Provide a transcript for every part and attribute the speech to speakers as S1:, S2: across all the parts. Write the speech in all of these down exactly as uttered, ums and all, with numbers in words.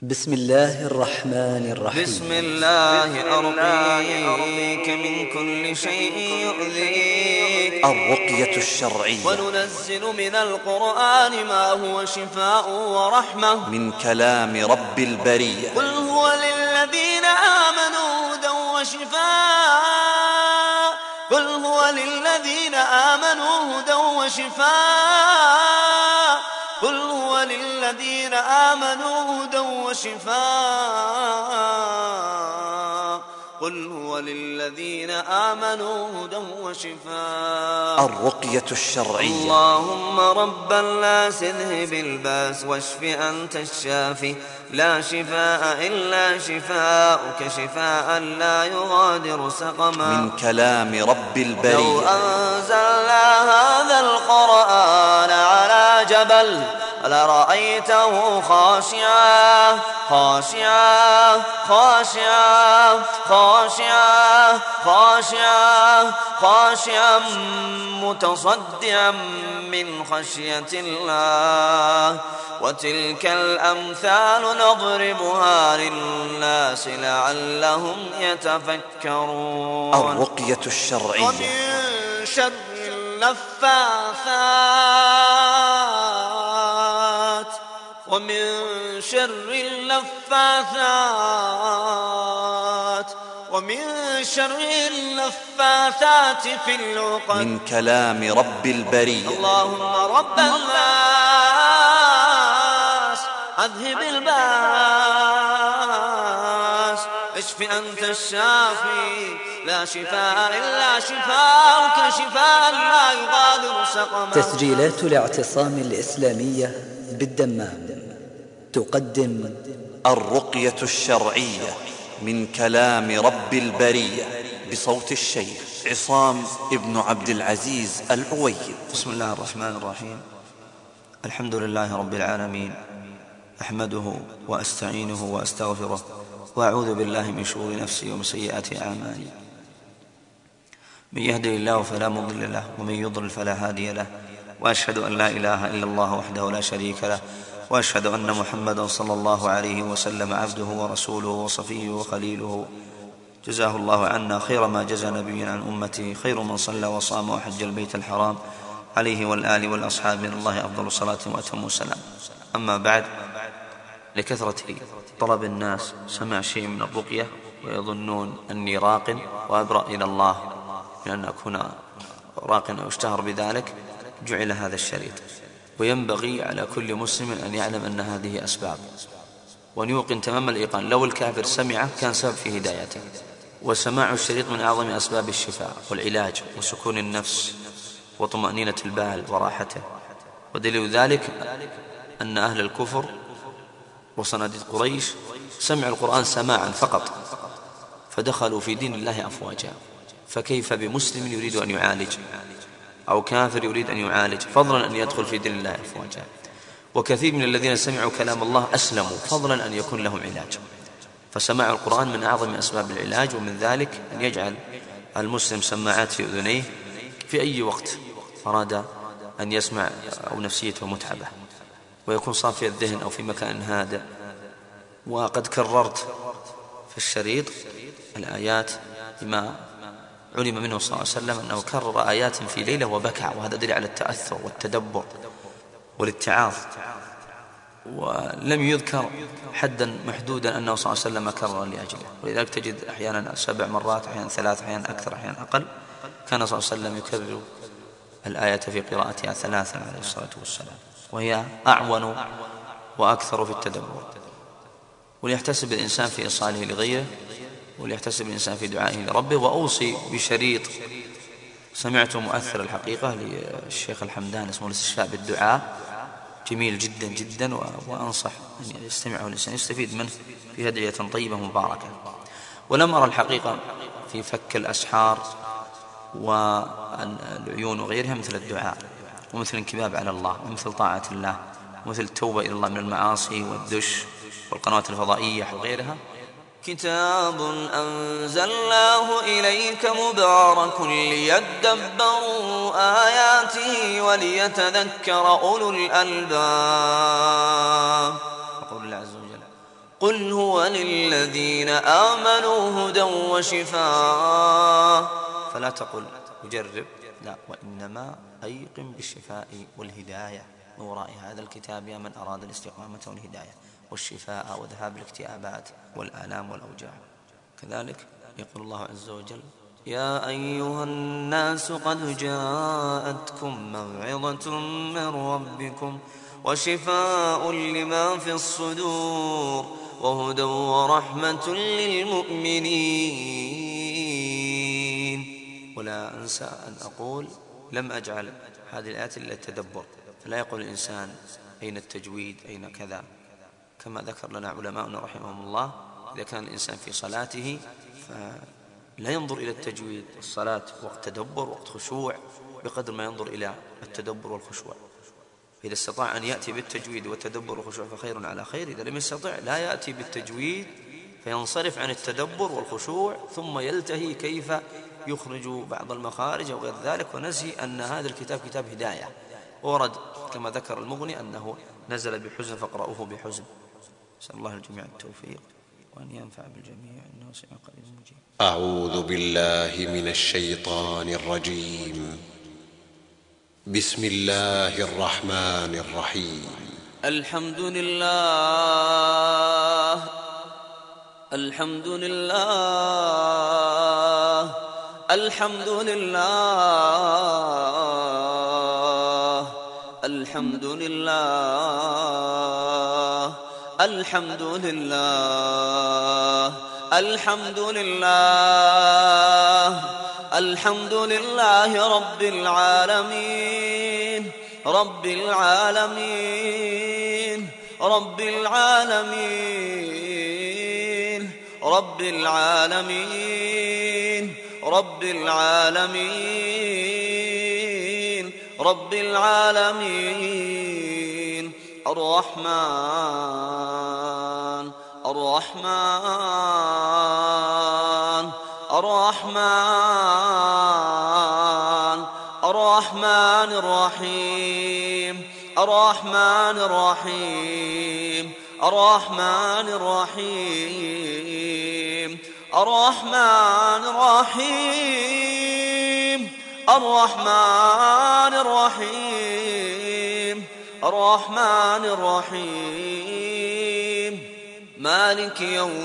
S1: بسم الله الرحمن الرحيم.
S2: بسم الله أرقيك من كل شيء يؤذيك.
S1: الرقية الشرعية.
S2: وننزل من القرآن ما هو شفاء ورحمة
S1: من كلام رب البرية.
S2: قل هو للذين آمنوا هدى وشفاء. قل هو للذين آمنوا هدى وشفاء. قل هو للذين آمنوا هدى وشفاء. قل هو للذين آمنوا هدى وشفاء.
S1: الرقية الشرعية.
S2: اللهم رب الناس اذهب الباس واشف أنت الشافي، لا شفاء إلا شفاءك شفاء لا يغادر سقما.
S1: من كلام رب البرية.
S2: لو أنزلنا هذا القرآن على جبل لرأيته خاشعا خاشعا خاشعا خاشعا خاشعا خاشعا متصدعا من خشية الله. وتلك الأمثال نضربها للناس لعلهم يتفكرون.
S1: الرقية الشرعية.
S2: ومن شر النفاثات ومن شر النفاثات ومن شر النفاثات في العقد.
S1: من كلام رب البرية.
S2: اللهم رب الناس أذهب الباس اشف أنت الشافي، لا شفاء إلا شفاءك شفاء لا يغادر سقما.
S1: تسجيلات الاعتصام الإسلامية بالدمام تقدم الرقية الشرعية من كلام رب البرية بصوت الشيخ عصام ابن عبد العزيز العويد.
S2: بسم الله الرحمن الرحيم. الحمد لله رب العالمين، أحمده وأستعينه وأستغفره وأعوذ بالله من شرور نفسي ومن سيئات أعمالي. من يهده الله فلا مضل له ومن يضلل فلا هادي له، وأشهد أن لا إله إلا الله وحده لا شريك له، وأشهد أن محمدا صلى الله عليه وسلم عبده ورسوله وصفيه وخليله، جزاه الله عنا خير ما جزى نبي عن أمته، خير من صلى وصام وحج البيت الحرام، عليه والآل والأصحاب من الله أفضل صلاة وأتم السلام. أما بعد، لكثرة طلب الناس سمع شيء من الرقية ويظنون أني راق وأبرأ إلى الله من أن أكون راق أو اشتهر بذلك، جعل هذا الشريط. وينبغي على كل مسلم أن يعلم أن هذه أسباب، وأن يوقن تمام الإيقان لو الكافر سمعه كان سبب في هدايته. وسماع الشريط من أعظم أسباب الشفاء والعلاج وسكون النفس وطمأنينة البال وراحته. ودليل ذلك أن أهل الكفر وصناديد قريش سمعوا القرآن سماعا فقط فدخلوا في دين الله أفواجا، فكيف بمسلم يريد أن يعالج أو كافر يريد أن يعالج، فضلا أن يدخل في دين الله أفواجا. وكثير من الذين سمعوا كلام الله أسلموا فضلا أن يكون لهم علاج. فسماع القرآن من أعظم أسباب العلاج، ومن ذلك أن يجعل المسلم سماعات في أذنيه في أي وقت أراد أن يسمع أو نفسيته متعبة، ويكون صافي الذهن أو في مكان هادئ. وقد كررت في الشريط الآيات بما علم منه صلى الله عليه وسلم أنه كرر آيات في ليلة وبكى، وهذا دليل على التأثر والتدبر والاتعاظ. ولم يذكر حدا محدودا أنه صلى الله عليه وسلم كرر لأجله، ولذلك تجد أحيانا سبع مرات، أحيانا ثلاث، أحيانا أكثر، أحيانا أقل. كان صلى الله عليه وسلم يكرر الآية في قراءتها ثلاثا عليه الصلاة والسلام، وهي أعون وأكثر في التدبر. وليحتسب الإنسان في إيصاله لغيره، وليحتسب الإنسان في دعائه لربه. وأوصي بشريط سمعته مؤثر الحقيقة للشيخ الحمدان اسمه الاستشفاء بالدعاء، جميل جدا جدا، وأنصح أن يستمعه الإنسان يستفيد منه في هدية طيبة مباركة. ولم أرى الحقيقة في فك الأسحار والعيون وغيرها مثل الدعاء، ومثل الانكباب على الله، ومثل طاعة الله، ومثل التوبة إلى الله من المعاصي والدش والقنوات الفضائية وغيرها. كتاب أنزلناه إليك مبارك ليدبروا آياته وليتذكر أولو الألباب. يقول الله عز وجل: قل هو للذين آمنوا هدى وشفاء. فلا تقل أجرب، لا، وإنما أيقن بالشفاء والهداية من وراء هذا الكتاب يا من أراد الاستقامة والهداية والشفاء وذهاب الاكتئابات والآلام والأوجاع. كذلك يقول الله عز وجل: يا أيها الناس قد جاءتكم موعظة من ربكم وشفاء لما في الصدور وهدى ورحمة للمؤمنين. ولا أنسى أن أقول لم أجعل هذه الآيات إلا التدبر، فلا يقول الإنسان أين التجويد أين كذا، كما ذكر لنا علماؤنا رحمهم الله إذا كان الإنسان في صلاته فلا ينظر إلى التجويد. الصلاة وقت تدبر وقت خشوع بقدر ما ينظر إلى التدبر والخشوع. إذا استطاع أن يأتي بالتجويد والتدبر والخشوع فخير على خير، إذا لم يستطع لا يأتي بالتجويد فينصرف عن التدبر والخشوع ثم يلتهي كيف يخرج بعض المخارج أو غير ذلك، ونسي أن هذا الكتاب كتاب هداية. ورد كما ذكر المغني أنه نزل بحزن فاقرأوه بحزن. نسأل الله الجميع التوفيق وأن ينفع بالجميع إنه سميع قريب مجيب.
S3: أعوذ بالله من الشيطان الرجيم. بسم الله الرحمن الرحيم.
S2: الحمد لله الحمد لله الحمد لله الحمد لله الحمد لله الحمد لله الحمد لله رب العالمين رب العالمين رب العالمين رب العالمين رب العالمين رب العالمين الرحمن الرحمن الرحمن الرحمن الرحيم الرحمن الرحيم الرحمن الرحيم الرحمن الرحيم الرحمن الرحيم الرحمن الرحيم مالك يوم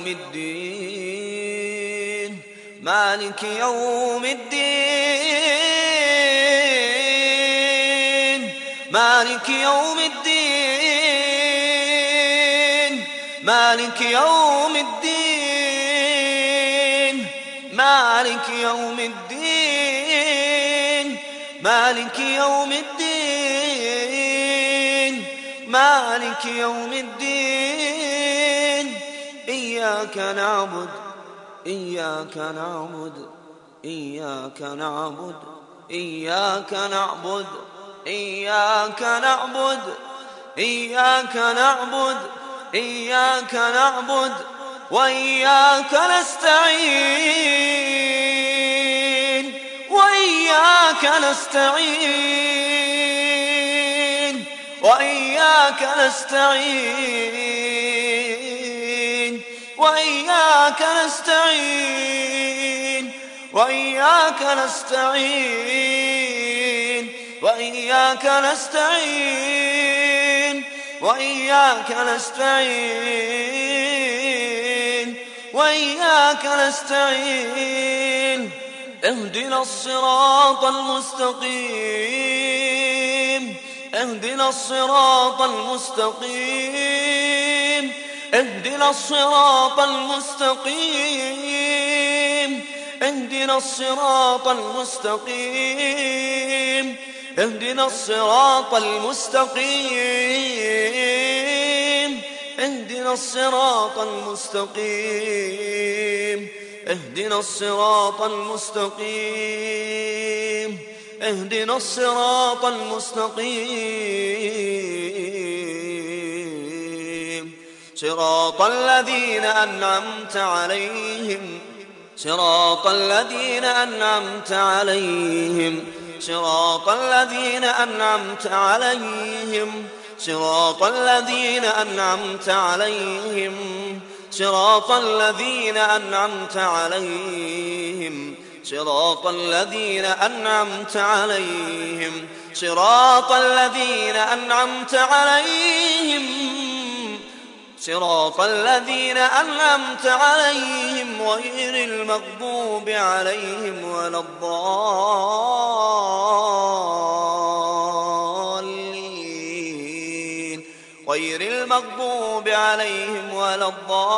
S2: الدين مالك يوم الدين مالك يوم الدين مالك يوم الدين مالك يوم الدين مالك يوم الدين مالك يوم الدين إياك نعبد إياك نعبد إياك نعبد إياك نعبد إياك نعبد إياك نعبد إياك نعبد وإياك نستعين وإياك نستعين وإياك نستعين وإياك نستعين وإياك نستعين وإياك نستعين وإياك نستعين وإياك نستعين اهدنا الصراط المستقيم اهدنا الصراط المستقيم اهدنا الصراط المستقيم اهدنا الصراط المستقيم اهدنا الصراط المستقيم اهدنا الصراط المستقيم اهدنا الصراط المستقيم اهدنا الصراط المستقيم صراط الذين أنعمت عليهم صراط الذين أنعمت عليهم صراط الذين أنعمت عليهم صراط الذين أنعمت عليهم
S4: صراط الذين أنعمت عليهم صراط الذين أنعمت عليهم صراط الذين أنعمت عليهم صراط الذين أنعمت عليهم غير المغضوب عليهم ولا الضالين غير المغضوب عليهم ولا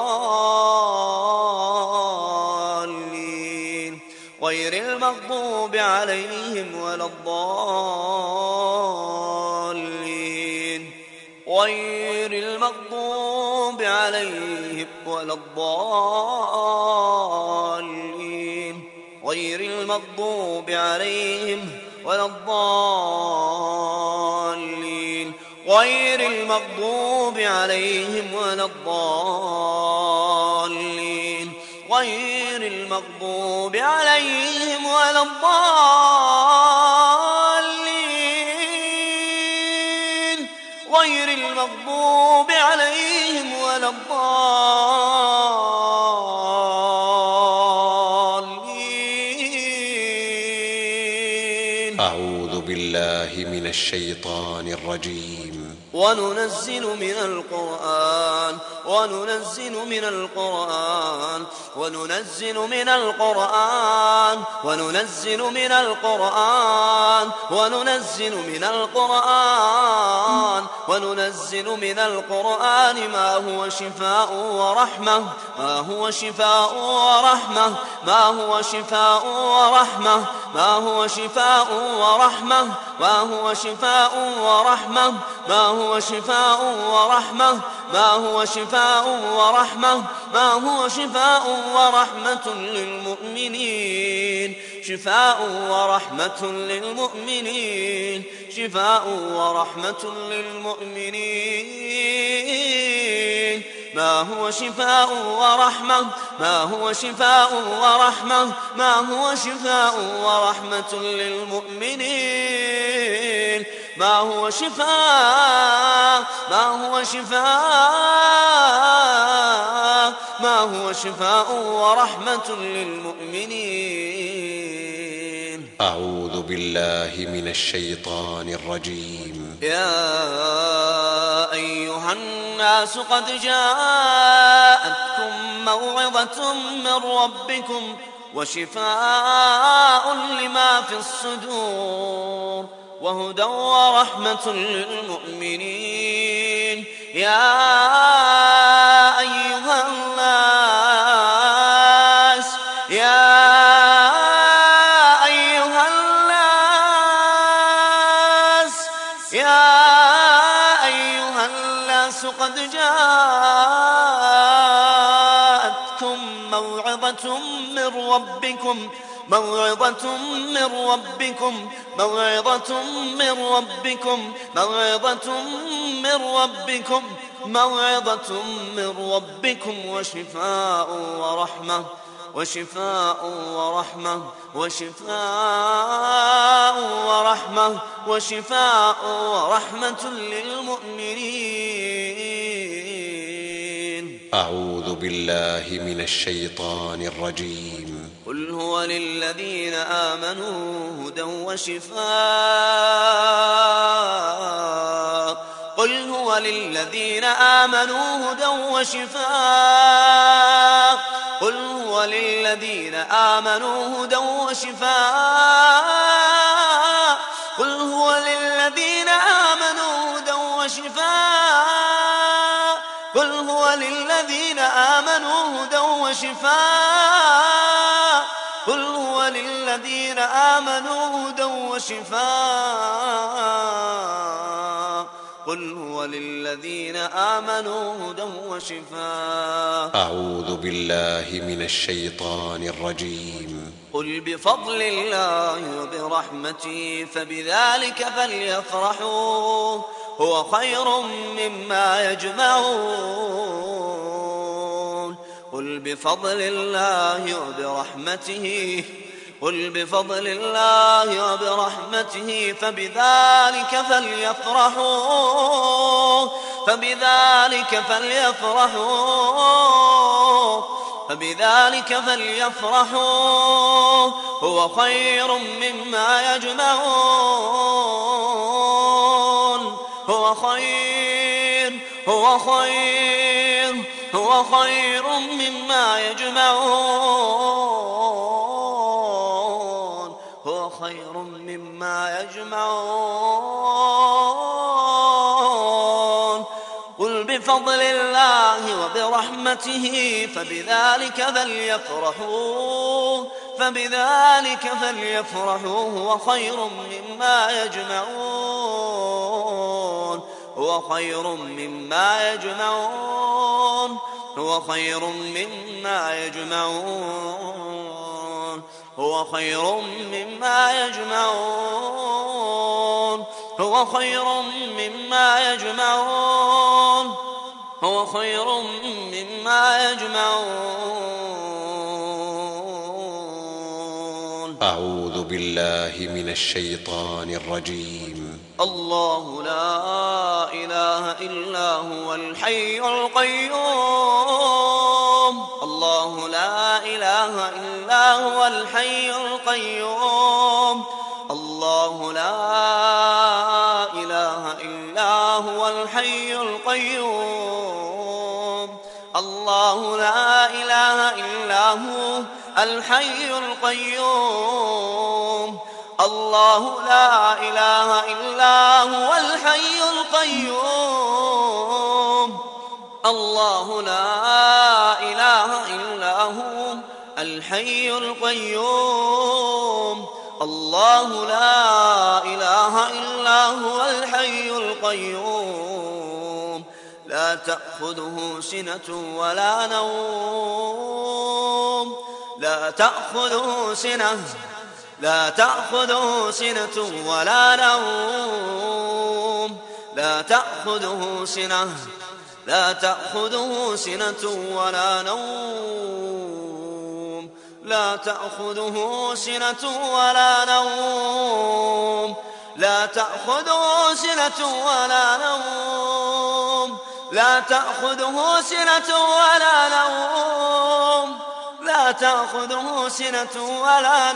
S4: الضالين غير المغضوب عليهم ولا الضالين غير المغضوب عليهم ولا الضالين غير المغضوب عليهم ولا الضالين غير المغضوب عليهم ولا الضالين غير المغضوب عليهم ولا الضالين غير المغضوب عليهم ولا الضالين.
S3: أعوذ بالله من الشيطان الرجيم.
S4: وننزل من القرآن وننزل من القرآن وننزل من القرآن وننزل من القرآن وننزل من القرآن وننزل من القرآن ما هو شفاء ورحمة ما هو شفاء ورحمة ما هو شفاء ورحمة ما هو شفاء ورحمة ما هو شفاء ورحمة ما هو شفاء ورحمة ما هو شفاء ورحمة ما هو شفاء ورحمة للمؤمنين شفاء ورحمة للمؤمنين شفاء ورحمة للمؤمنين ما هو شفاء ورحمة ما هو شفاء ورحمة ما هو شفاء ورحمة للمؤمنين ما هو شفاء ما هو شفاء ما هو شفاء ورحمة للمؤمنين.
S3: أعوذ بالله من الشيطان الرجيم.
S4: يا أيها الناس قد جاءتكم موعظة من ربكم وشفاء لما في الصدور وهدى ورحمة للمؤمنين. يا أيها الناس يا أيها الناس يا أيها الناس قد جاءتكم موعظة من ربكم موعظة من ربكم موعظة من ربكم موعظة من ربكم موعظة من ربكم وشفاء ورحمة وشفاء ورحمة وشفاء ورحمة وشفاء ورحمة للمؤمنين.
S3: أعوذ بالله من الشيطان الرجيم.
S4: قل هو للذين آمنوا هدى وشفاء قل هو للذين آمنوا هدى وشفاء قل هو للذين آمنوا هدى وشفاء قل هو للذين آمنوا هدى وشفاء قل هو للذين آمنوا هدى وشفاء قل هو للذين آمنوا هدى وشفاء قل هو للذين آمنوا هدى وشفاء.
S3: أعوذ بالله من الشيطان الرجيم.
S4: قل بفضل الله وبرحمته فبذلك فليفرحوا هو خير مما يجمعون. قل بفضل الله وبرحمته قل بفضل الله وبرحمته فبذلك فليفرحوا فبذلك فليفرحوا فبذلك فليفرحوا هو خير مما يجمعون هو خير هو خير هو خير مما يجمعون هو خير مما يجمعون قل بفضل الله وبرحمته فبذلك فليفرحوا فبذلك فليفرحوا هو خير مما يجمعون هو خير مما يجمعون هو خير مما يجمعون هو خير مما يجمعون هو خير مما يجمعون هو خير مما يجمعون
S3: أعوذ بالله من الشيطان الرجيم.
S4: الله لا إله إلا هو الحي القيوم الله لا إله إلا هو الحي القيوم الله لا إله إلا هو الحي القيوم الله لا إله إلا هو الحي القيوم الله لا إله إلا هو الحي القيوم الله لا إله إلا هو الحي القيوم الله لا إله إلا هو الحي القيوم لا تأخذه سنة ولا نوم لا تأخذه سنة لا تأخذه سنة ولا نوم لا تأخذه سنة لا تأخذه سنة ولا نوم لا تأخذه سنة ولا نوم لا تأخذه سنة ولا نوم لا تأخذه سنة ولا نوم لا تأخذه سنة ولا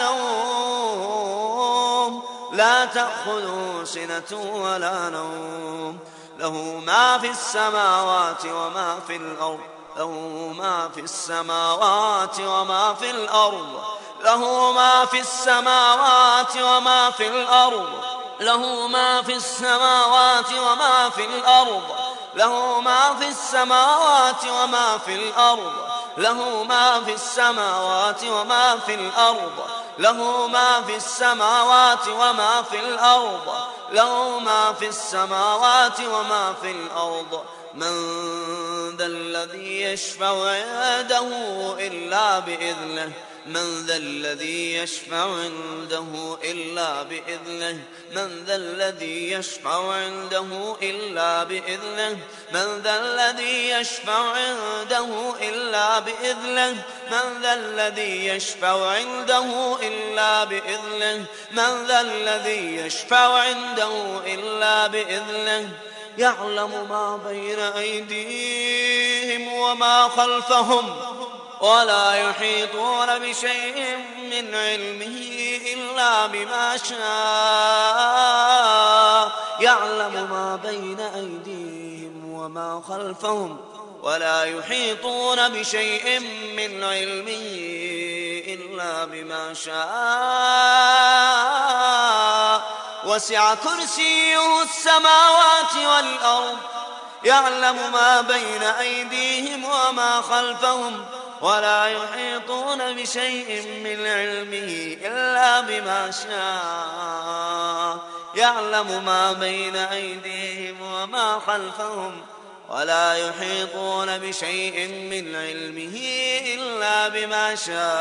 S4: نوم لا تأخذه سنة ولا نوم له ما في السماوات وما في الأرض له ما في السماوات وما في الأرض له ما في السماوات وما في الأرض له ما في السماوات وما في الأرض له ما في السماوات وما في الأرض له ما في السماوات وما في الأرض له ما في السماوات وما في الأرض له ما في السماوات وما في الأرض من ذا الذي يشفع عنده إلا بإذنه من ذا الذي يشفع عنده إلا بإذنه من ذا الذي يشفع عنده إلا بإذنه من ذا الذي يشفع عنده إلا بإذنه من ذا الذي يشفع عنده إلا بإذنه من ذا الذي يشفع عنده إلا بإذنه يعلم ما بين أيديهم وما خلفهم ولا يحيطون بشيء من علمه إلا بما شاء يعلم ما بين أيديهم وما خلفهم ولا يحيطون بشيء من علمه إلا بما شاء وسع كرسيه السماوات والأرض يعلم ما بين أيديهم وما خلفهم ولا يحيطون بشيء من علمه إلا بما شاء يعلم ما بين أيديهم وما خلفهم ولا يحيطون بشيء من علمه إلا بما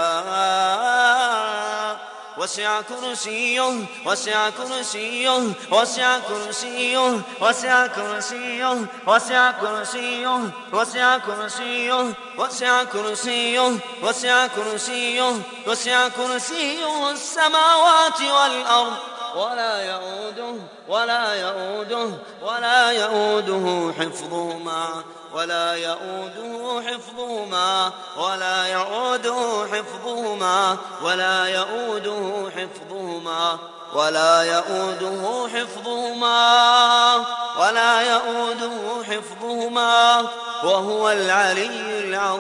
S4: شاء وسع كرسيه وسع كرسيه وسع كرسيه وسع كرسيه وسع كرسيه وسع كرسيه وسع كرسيه وسع كرسيه وسع كرسيه السماوات والأرض ولا يؤوده ولا يؤوده ولا يؤوده حفظهما ولا يؤوده حفظهما ولا يؤوده حفظهما ولا يؤوده حفظهما ولا يؤوده حفظهما ولا يؤوده حفظهما وهو العلي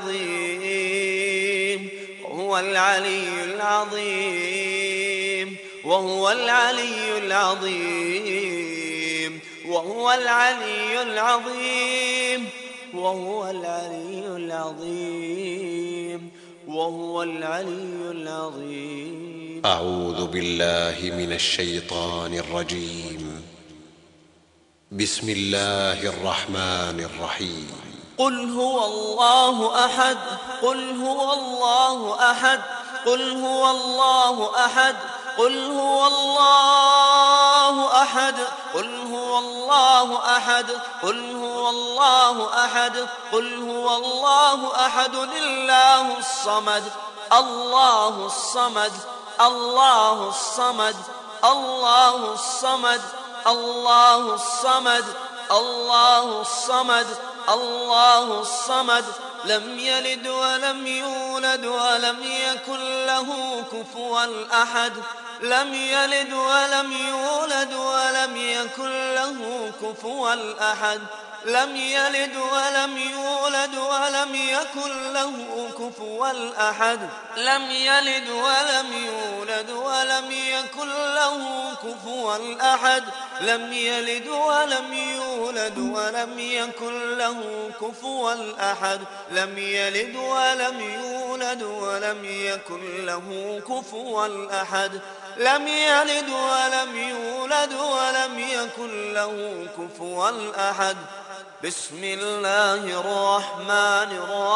S4: العظيم وهو العلي العظيم وهو العلي العظيم وهو العلي العظيم وهو العلي العظيم وهو العلي العظيم.
S3: أعوذ بالله من الشيطان الرجيم. بسم الله الرحمن الرحيم.
S4: قل هو الله أحد قل هو الله أحد قل هو الله أحد قل هو الله أحد قل هو الله أحد قل هو الله أحد قل هو الله أحد الله الصمد الله الصمد الله الصمد الله الصمد الله الصمد الله الصمد الله الصمد لم يلد ولم يولد ولم يكن له كفوا أحد لم يلد ولم يولد ولم يكن له كفوا أحد لم يلد ولم يولد ولم يكن له كفوا أحد لم يلد ولم يولد ولم يكن له كفوا أحد لم يلد ولم يولد ولم يكن له كفوا أحد لم يلد ولم يولد ولم يكن له كفوا أحد لم يلد ولم يولد ولم يكن له كفوا أحد. بسم الله الرحمن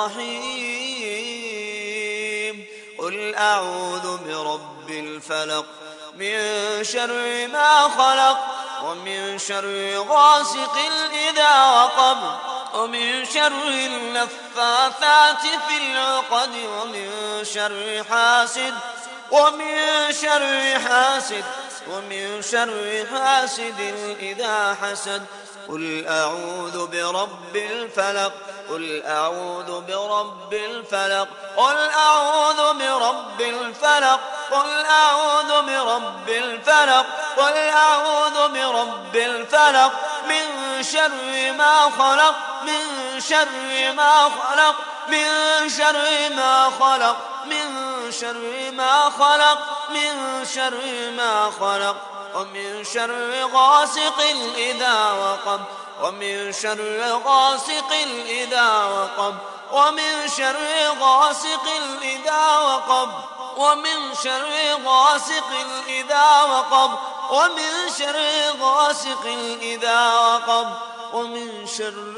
S4: الرحيم. قل أعوذ برب الفلق من شر ما خلق ومن شر غاسق إذا وقب ومن شر النفاثات في العقد ومن شر حاسد ومن شر حاسد ومن شر حاسد إذا حسد. قل أعوذ برب الفلق قل أعوذ برب الفلق قل أعوذ برب الفلق قل أعوذ برب الفلق قل أعوذ برب الفلق من شر ما خلق من شر ما خلق من شر ما خلق من شر ما خلق من شر ما خلق ومن شر غاسق إذا وقب ومن شر غاسق إذا وقب ومن شر غاسق إذا وقب ومن شر غاسق إذا وقب ومن شر غاسق إذا وقب ومن شر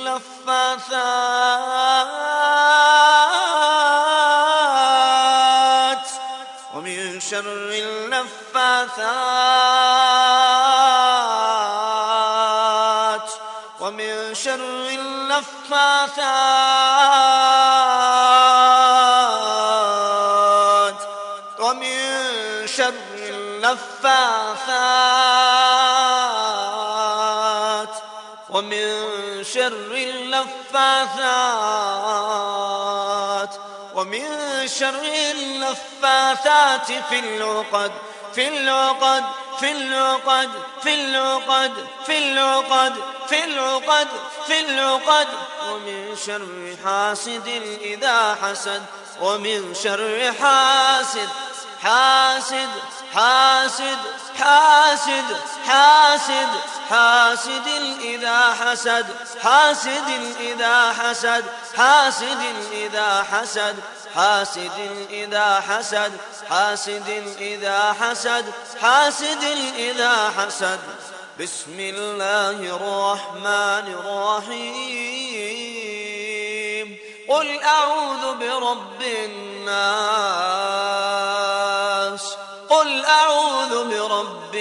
S4: اللفاثات ومن شر اللفاثات ومن شر اللفاثات ومن شر اللفاثات ومن شر اللفاثات ومن شر اللفاثات في العقد في العقد في العقد في العقد في العقد في العقد في العقد ومن شر حاسد إذا حسد ومن شر حاسد حاسد حاسد حاسد حاسد حاسد إذا حسد حاسد إذا حسد حاسد إذا حسد حاسد إذا حسد حاسد إذا حسد حاسد إذا حسد. بسم الله الرحمن الرحيم. قل أعوذ برب الناس قل أعوذ برب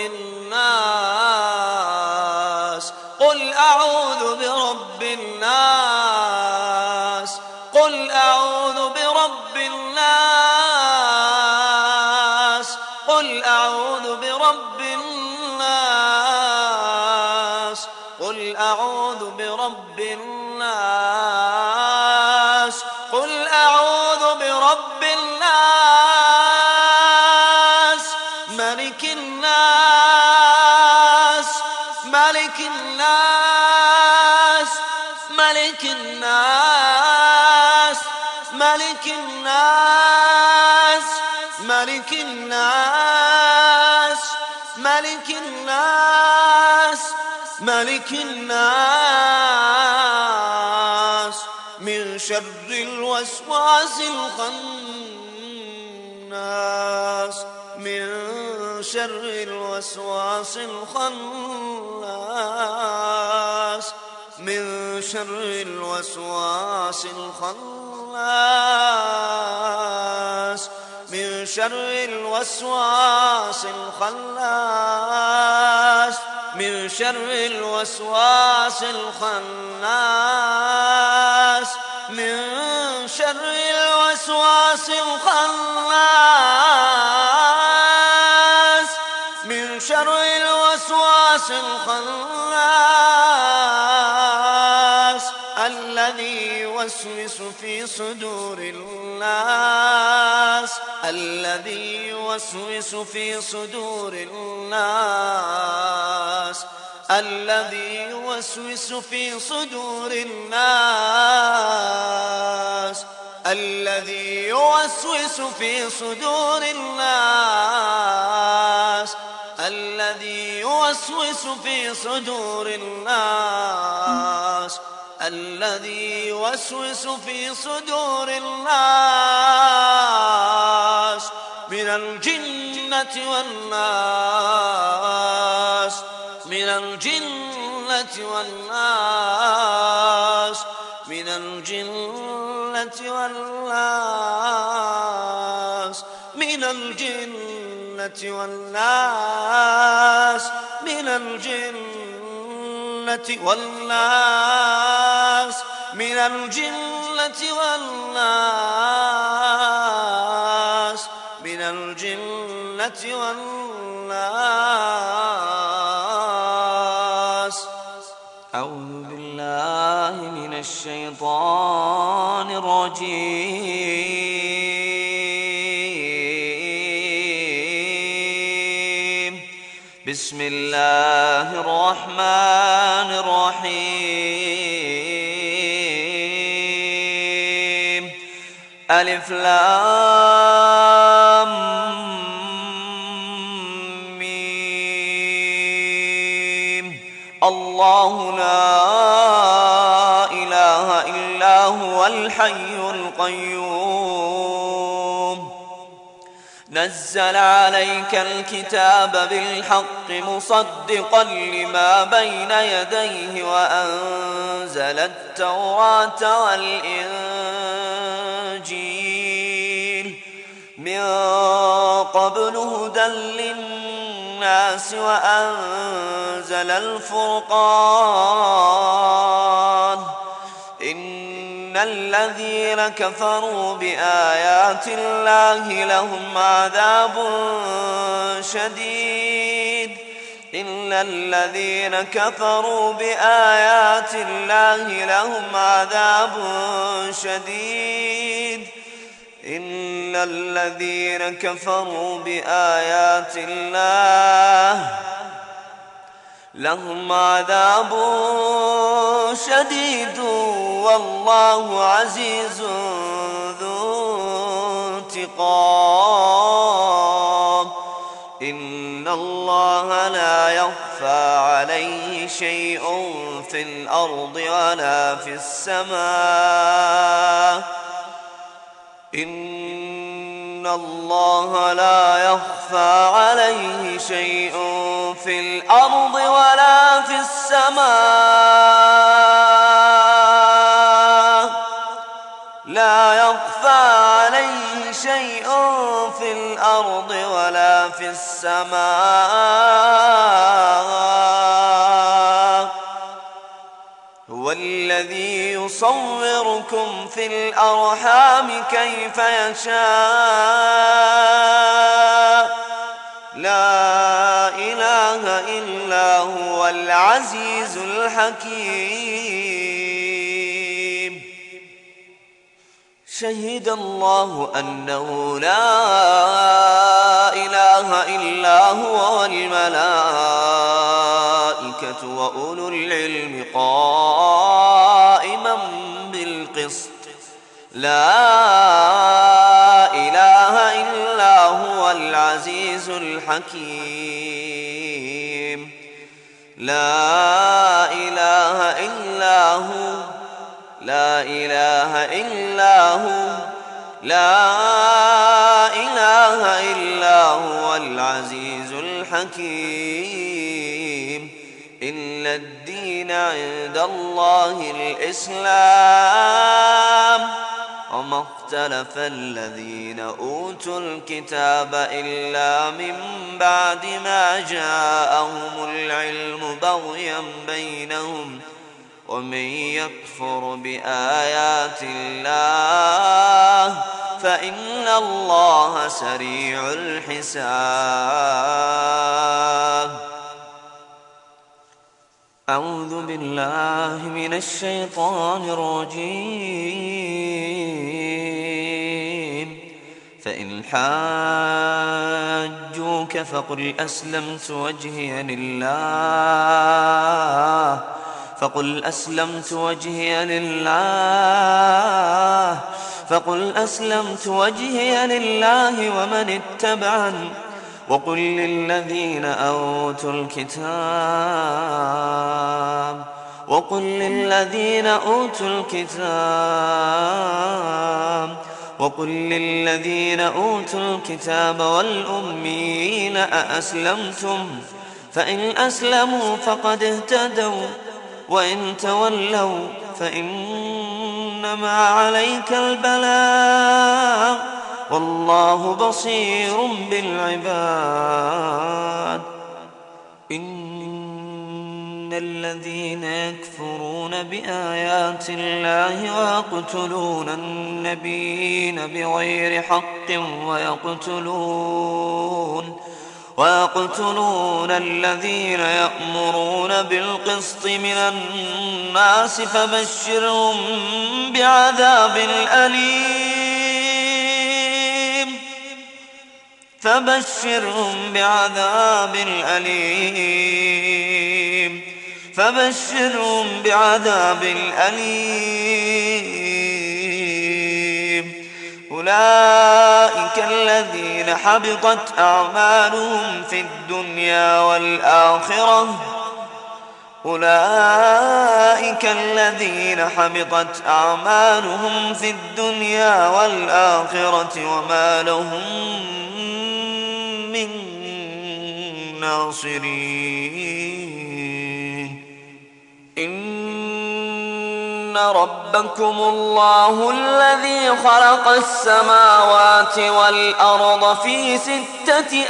S4: الناس قل أعوذ برب الناس قل أعوذ برب الناس قل أعوذ برب الناس قل أعوذ برب الناس قل أعوذ برب الناس ملك الناس ملك الناس ملك الناس ملك الناس ملك الناس ملك الناس ملك الناس من شر الوسواس الخناس من شر الوسواس الخناس من شر الوسواس الخناس من شر الوسواس الخناس من شر الوسواس الخناس من شر الوسواس الخناس من شر الوسواس الخناس الذي يوسوس في صدور الناس الذي يوسوس في صدور الناس الذي يوسوس في صدور الناس الذي يوسوس في صدور الناس الذي يوسوس في صدور الناس الذي يوسوس في صدور الناس من الجنة والناس من الجنة والناس من الجنة والناس من الجنة والناس من الجنة والناس من الجنة والناس من الجنة والناس
S2: أعوذ بالله من الشيطان الرجيم بسم الله الرحمن الرحيم ألف لام ميم الله لا إله إلا هو الحي القيوم نزل عليك الكتاب بالحق مصدقا لما بين يديه وأنزل التوراة والإنجيل من قبل هدى للناس وأنزل الفرقان إن الذين كفروا بآيات الله لهم عذاب شديد إلا الذين كفروا بآيات الله لهم عذاب شديد إلا الذين كفروا بآيات الله لهم عذاب شديد والله عزيز ذو انتقام إن الله لا يخفى عليه شيء في الأرض ولا في السماء إن الله لا يخفى عليه شيء في الأرض ولا في السماء لا يخفى عليه شيء في الأرض ولا في السماء هو الذي يصوركم في الأرحام كيف يشاء
S4: لا إله إلا هو العزيز الحكيم. شهد الله أنه لا إله إلا هو والملائكة وأولو العلم قائما بالقسط. لا إله إلا هو العزيز الحكيم. لا إله إلا هو لا إله إلا هو لا إله إلا هو العزيز الحكيم. إن الدين عند الله الإسلام وما اختلف الذين أوتوا الكتاب إلا من بعد ما جاءهم العلم بغيا بينهم ومن يكفر بآيات الله فإن الله سريع الحساب. أعوذ بالله من الشيطان الرجيم. فإن حاجوك فقل أسلمت وجهي لله فقل أسلمت وجهي لله فقل أسلمت وجهي لله ومن اتبعني وقل للذين أوتوا الكتاب وقل للذين أوتوا الكتاب وقل للذين أوتوا الكتاب والأميين أأسلمتم فإن أسلموا فقد اهتدوا وإن تولوا فإنما عليك البلاغ والله بصير بالعباد. إن الذين يكفرون بآيات الله ويقتلون النبيين بغير حق ويقتلون ويقتلون الذين يأمرون بالقسط من الناس فبشرهم بعذاب أليم فبشرهم بعذاب أليم فبشرهم بعذاب أليم. أولئك الذين حبطت أعمالهم في الدنيا والآخرة أولئك الذين حبطت أعمالهم في الدنيا والآخرة وما لهم من ناصرين. إن ربكم الله الذي خلق السماوات والأرض في ستة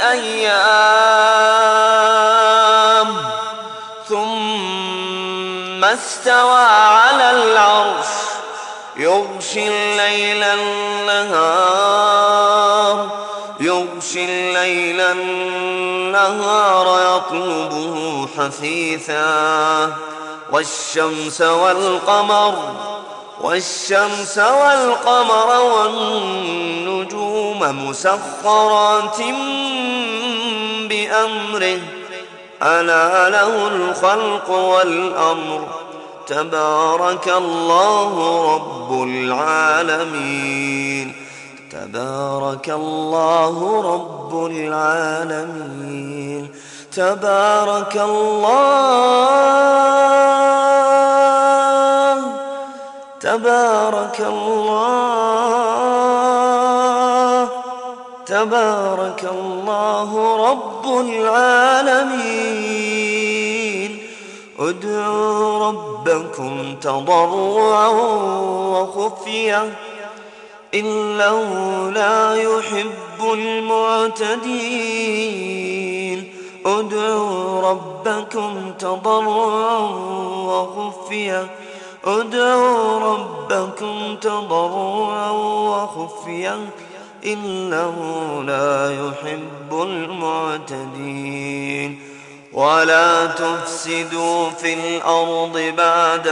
S4: أيام ثم استوى على العرش يغشي الليل النهار يغشي الليل النهار يطلبه حثيثا والشمس والقمر والشمس والقمر والنجوم مسخرات بأمره ألا له الخلق والأمر تبارك الله رب العالمين. تبارك الله رب العالمين. تبارك الله تبارك الله تبارك الله رب العالمين. ادعوا ربكم تضرعا وخفية إنه لا يحب المعتدين. ادعوا ربكم تضرعا وخفية ادعوا ربكم تضرعا وخفية إنه لا يحب المعتدين. ولا تفسدوا في الأرض بعد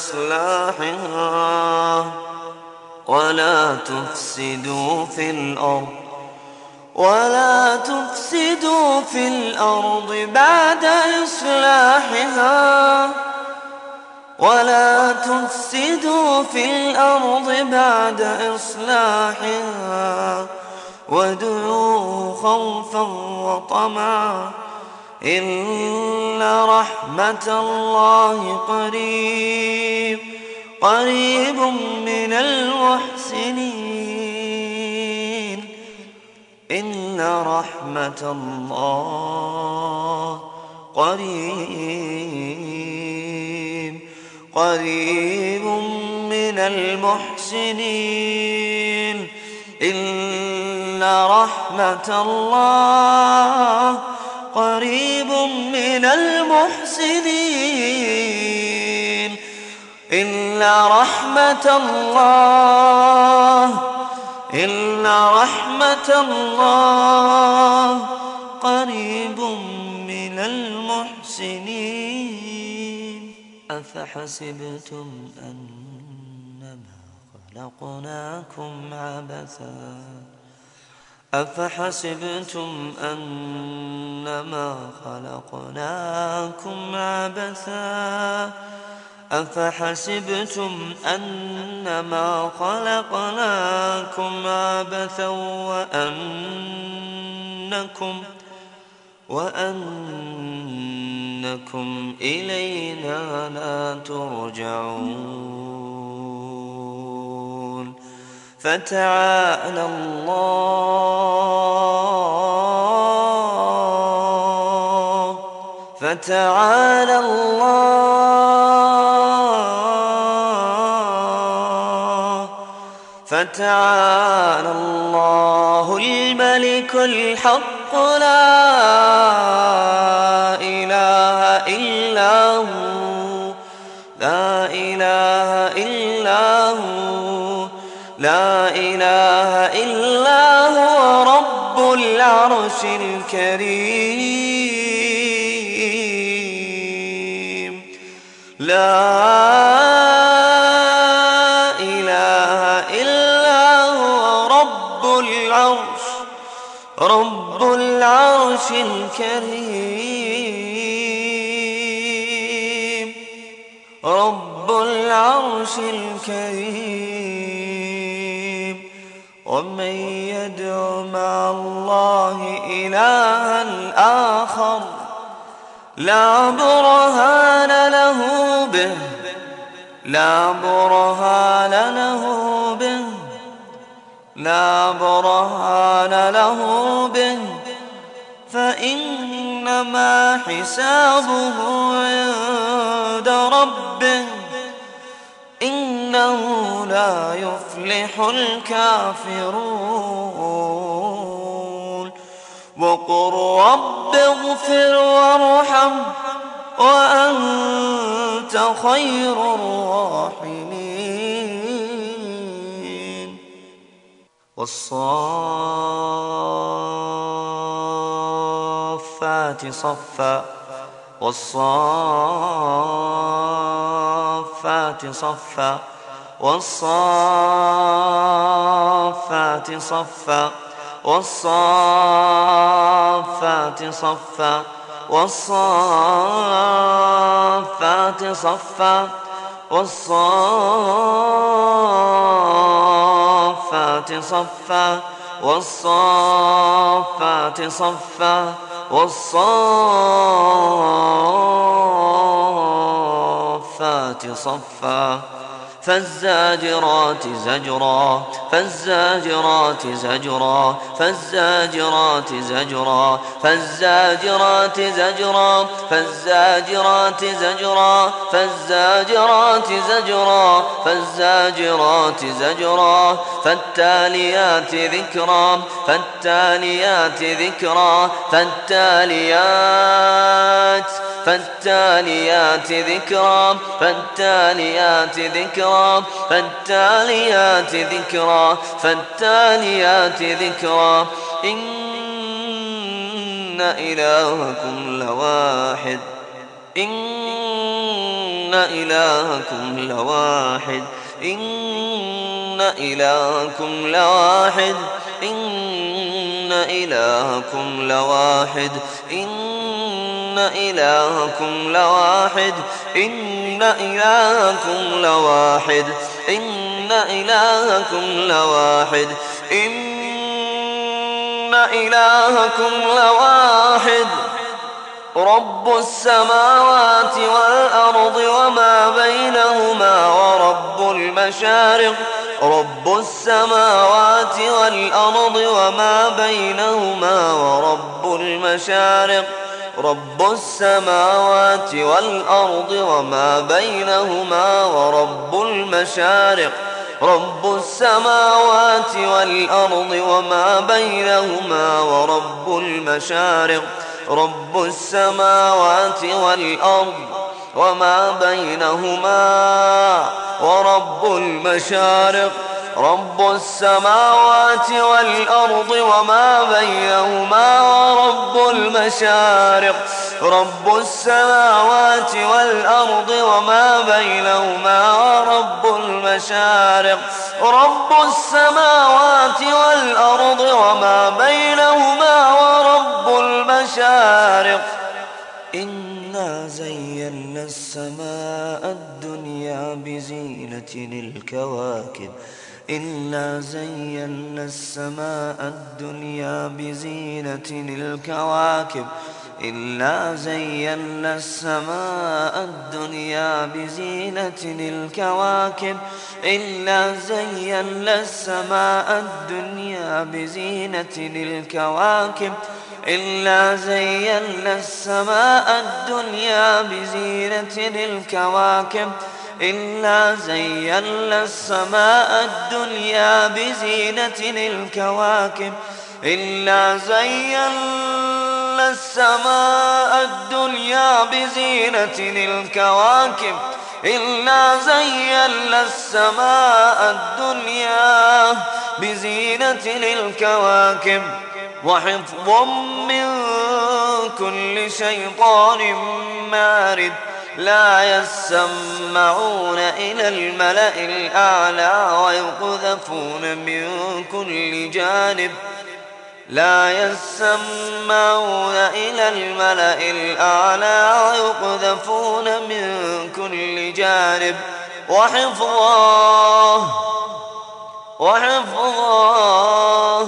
S4: إصلاحها ولا تفسدوا في الأرض ولا تفسدوا في الأرض بعد إصلاحها ولا تفسدوا في الأرض بعد إصلاحها وادعوه خوفا وطمعا إن رحمة الله قريب قريب من المحسنين. إن رحمة الله قريب قريب من المحسنين. إن رحمة الله قريب من المحسنين. إن رحمة الله إن رحمة الله قريب من المحسنين. أفحسبتم أنما خلقناكم عبثا أفحسبتم أنما خلقناكم عبثا أفحسبتم أنما خلقناكم عبثا وأنكم وأنكم إلينا لا ترجعون. فتعالى الله فتعالى الله فتعالى الله الملك الحق لا إله إلا هو لا إله إلا هو لا إله إلا هو رب العرش الكريم. لا إله إلا هو رب العرش رب العرش الكريم رب العرش الكريم. ومن يدع مع الله إلها آخر لا برهان له به لا برهان له به لا برهان له به فإنما حسابه عند ربه إنه لا يفلح الكافرون. وقل رب اغفر وارحم وأنت خير الراحمين. والصافات صفا والصافات صفا والصافات صفا والصافات صفا والصافات صفا والصافات صفا والصافات صفا والصافات صفا فالزاجرات زجرا فالزاجرات زجرا فالزاجرات زجرا فالزاجرات زجرا فالزاجرات زجرا فالزاجرات زجرا فالزاجرات زجرا فالتاليات ذكرا فالتاليات ذكرا فالتاليات فالتاليات ذكرا فالتاليات ذكرا ذكرى فالتاليات ذكرى فالتاليات ذكرى إن إلهكم لواحد إن إلهكم لواحد إن إلهكم لواحد إن إلهكم لواحد إن إلهكم لواحد إن إلهكم لواحد إن إلهكم لواحد إن إلهكم لواحد رب السماوات والأرض وما بينهما ورب المشارق رب السماوات والأرض وما بينهما ورب المشارق رب السماوات والأرض وما بينهما ورب المشارق رب السماوات والأرض وما بينهما ورب المشارق رب السماوات والأرض وما بينهما ورب المشارق رب السماوات والأرض وما بينهما ورب المشارق رب السماوات والأرض وما بينهما ورب المشارق رب السماوات والأرض وما بينهما ورب المشارق إنا زينا السماء الدنيا بزينة الكواكب إنا زينا السماء الدنيا بزينة الكواكب إنا زينا السماء الدنيا بزينة الكواكب إنا زينا السماء الدنيا بزينة الكواكب إنا زينا السماء الدنيا بزينة الكواكب إنا زينا السماء الدنيا بزينة الكواكب إنا زينا السماء الدنيا بزينة الكواكب إنا زينا السماء الدنيا بزينة الكواكب وحفظا من كل شيطان مارد لا يسمعون إلى الملأ الأعلى ويقذفون من كل جانب لا يسمعون إلى الملأ الأعلى ويقذفون من كل جانب وحفظا وحفظا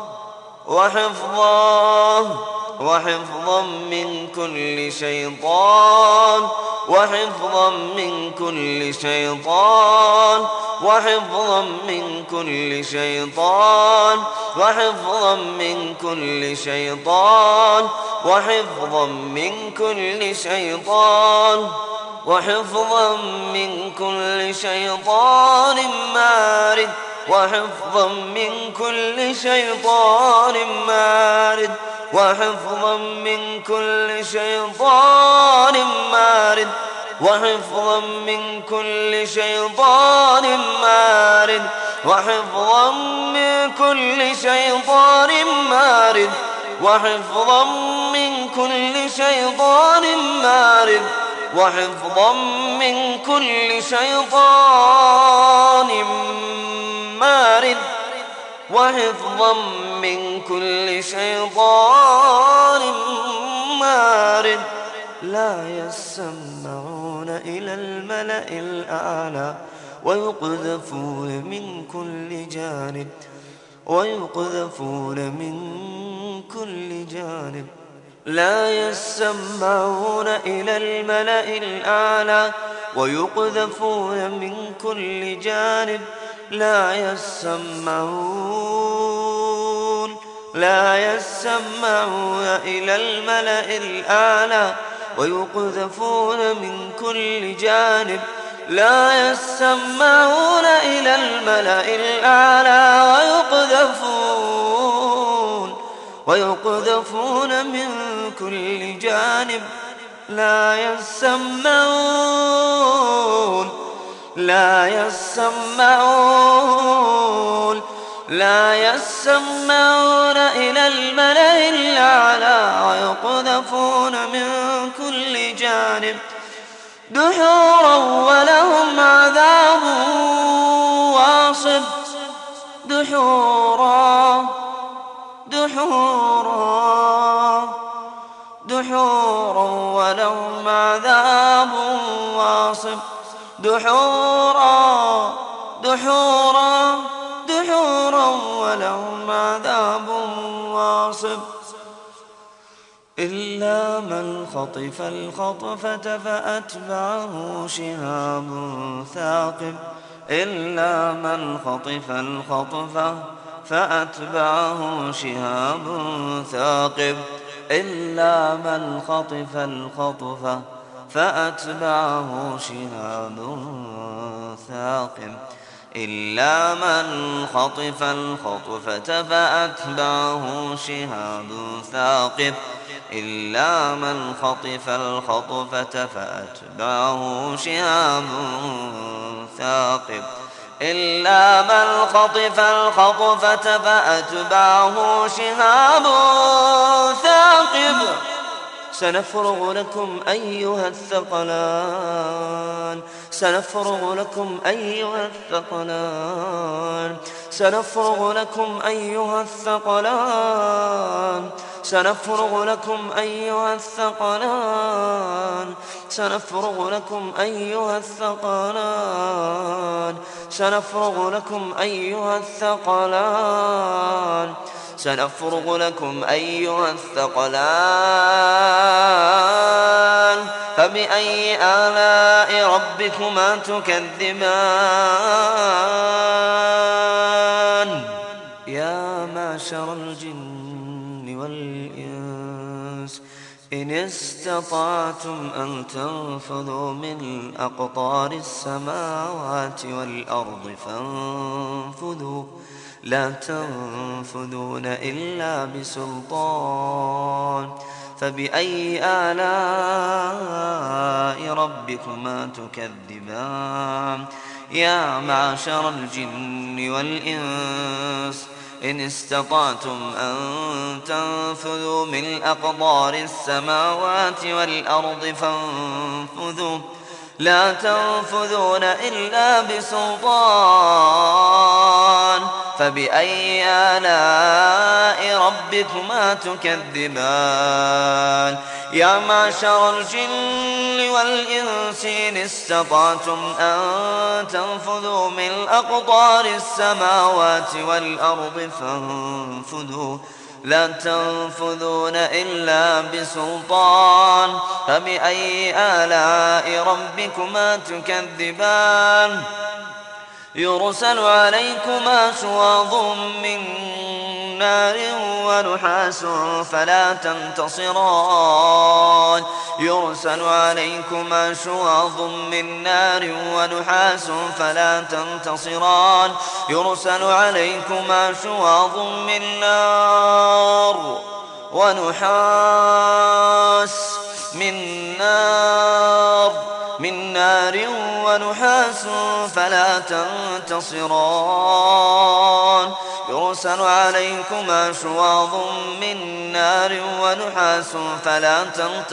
S4: وحفظا وحفظا من كل شيطان وحفظا من كل شيطان وحفظا من كل شيطان وحفظا من كل شيطان وحفظا من كل شيطان وحفظا من كل شيطان مارد وحفظا من كل شيطان مارد وحفظا من كل شيطان مارد وحفظا من كل شيطان مارد وحفظا من كل شيطان مارد وحفظا من كل شيطان مارد وحفظا من كل شيطان مارد وحفظا من كل شيطان مارد لا يسمعون إلى الملأ الأعلى ويقذفون من كل جانب ويقذفون من كل جانب لا يسمعون إلى الملأ الأعلى ويقذفون من كل جانب لا يسمعون لا يسمعون إلى الملأ الأعلى ويقذفون من كل جانب لا يسمعون إلى الملأ الأعلى ويقذفون ويقذفون من كل جانب لا يسمعون لا يسمعون لا يسمعون إلى الملأ الأعلى ويقذفون من كل جانب دحورا ولهم عذاب واصب دحورا دحورا دحورا ولهم عذاب واصب دحورا دحورا دحورا ولهم عذاب واصب إلا من خطف الخطفة فأتبعه شهاب ثاقب إلا من خطف الخطفة فأتبعه شهاب ثاقب إلا من خطف الخطفة فأتبعه شهاب ثاقب إلا من خطف الخطفة فأتبعه شهاب ثاقب إلا من خطف الخطفة فأتبعه شهاب ثاقب إلا من خطف الخطفة فأتبعه شهاب ثاقب سنفرغ لكم أيها الثقلان سنفرغ لكم أيها الثقلان سنفرغ لكم أيها الثقلان سنفرغ لكم أيها الثقلان سنفرغ لكم أيها الثقلان سنفرغ لكم أيها الثقلان سنفرغ لكم أيها الثقلان فبأي آلاء ربكما تكذبان يا معشر الجن والإنس إن استطعتم أن تنفذوا من أقطار السماوات والأرض فانفذوا لا تنفذون إلا بسلطان فبأي آلاء ربكما تكذبان يا معشر الجن والإنس إن استطعتم أن تنفذوا من أقطار السماوات والأرض فانفذوا لا تنفذون إلا بسلطان فبأي آلاء ربكما تكذبان يا معشر الجن والإنس إن استطعتم أن تنفذوا من أقطار السماوات والأرض فانفذوا لا تنفذون إلا بسلطان فبأي آلاء ربكما تكذبان يرسل عليكما شواظ من نار ونحاس فلا تنتصران يرسل عليكما شواظ من نار ونحاس فلا تنتصران يرسل عليكما شواظ من نار ونحاس من نار من نار ونحاس فلا تنتصران يرسل عليكما شواظ من نار ونحاس فلا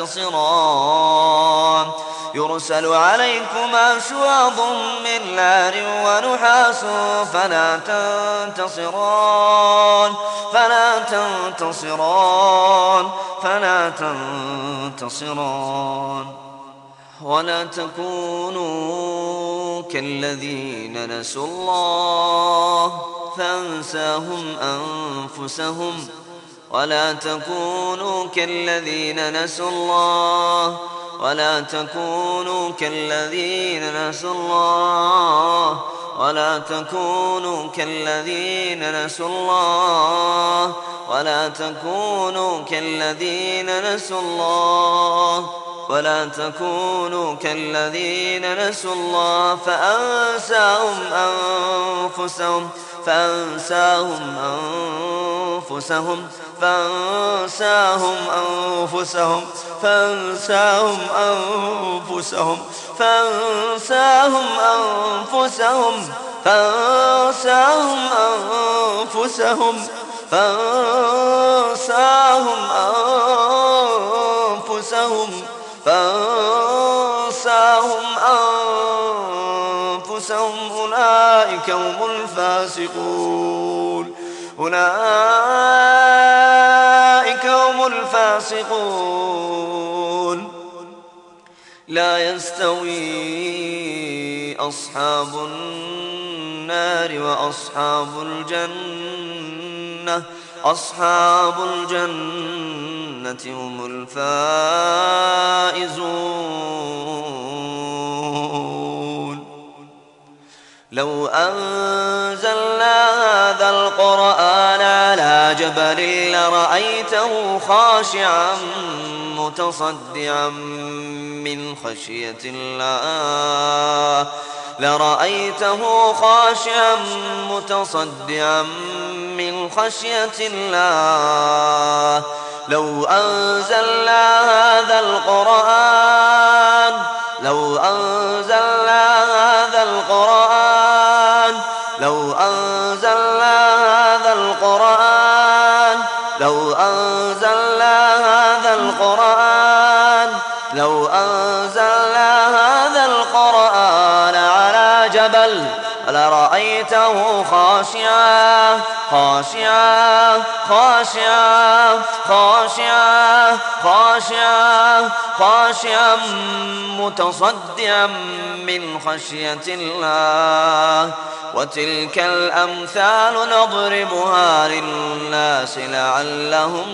S4: تنتصران يرسل عليكما شواظ من نار ونحاس فلا تنتصران فلا تنتصران فلا تنتصران ولا تكونوا كالذين نسوا الله فأنساهم أنفسهم ولا تكونوا كالذين نسوا الله ولا تكونوا كالذين نسوا الله ولا تكونوا كالذين نسوا الله ولا تكونوا كالذين نسوا الله ولا تكونوا كالذين نسوا الله فأنساهم أنفسهم فأنساهم أنفسهم أنفسهم فأنساهم أنفسهم فأنساهم أنفسهم فأنساهم أنفسهم فأنساهم أنفسهم فأنساهم أنفسهم فأنساهم أنفسهم أولئك هم الفاسقون أولئك هم الفاسقون لا يستوي أصحاب النار وأصحاب الجنة أصحاب الجنة هم الفائزون لو أنزلنا هذا القرآن على جبل لرأيته خاشعا متصدعا من خشية الله لرأيته خاشعا متصدعا من خشية الله لو أنزلنا هذا القرآن لو أنزلنا هذا القرآن لو أنزلنا هذا القرآن لو أنزلنا هذا القرآن لو أنزلنا هذا القرآن على جبل لرأيته خاشعا خاشعا خاشعا خاشعا خاشعا خاشعا متصدعا من خشية الله وتلك الأمثال نضربها للناس لعلهم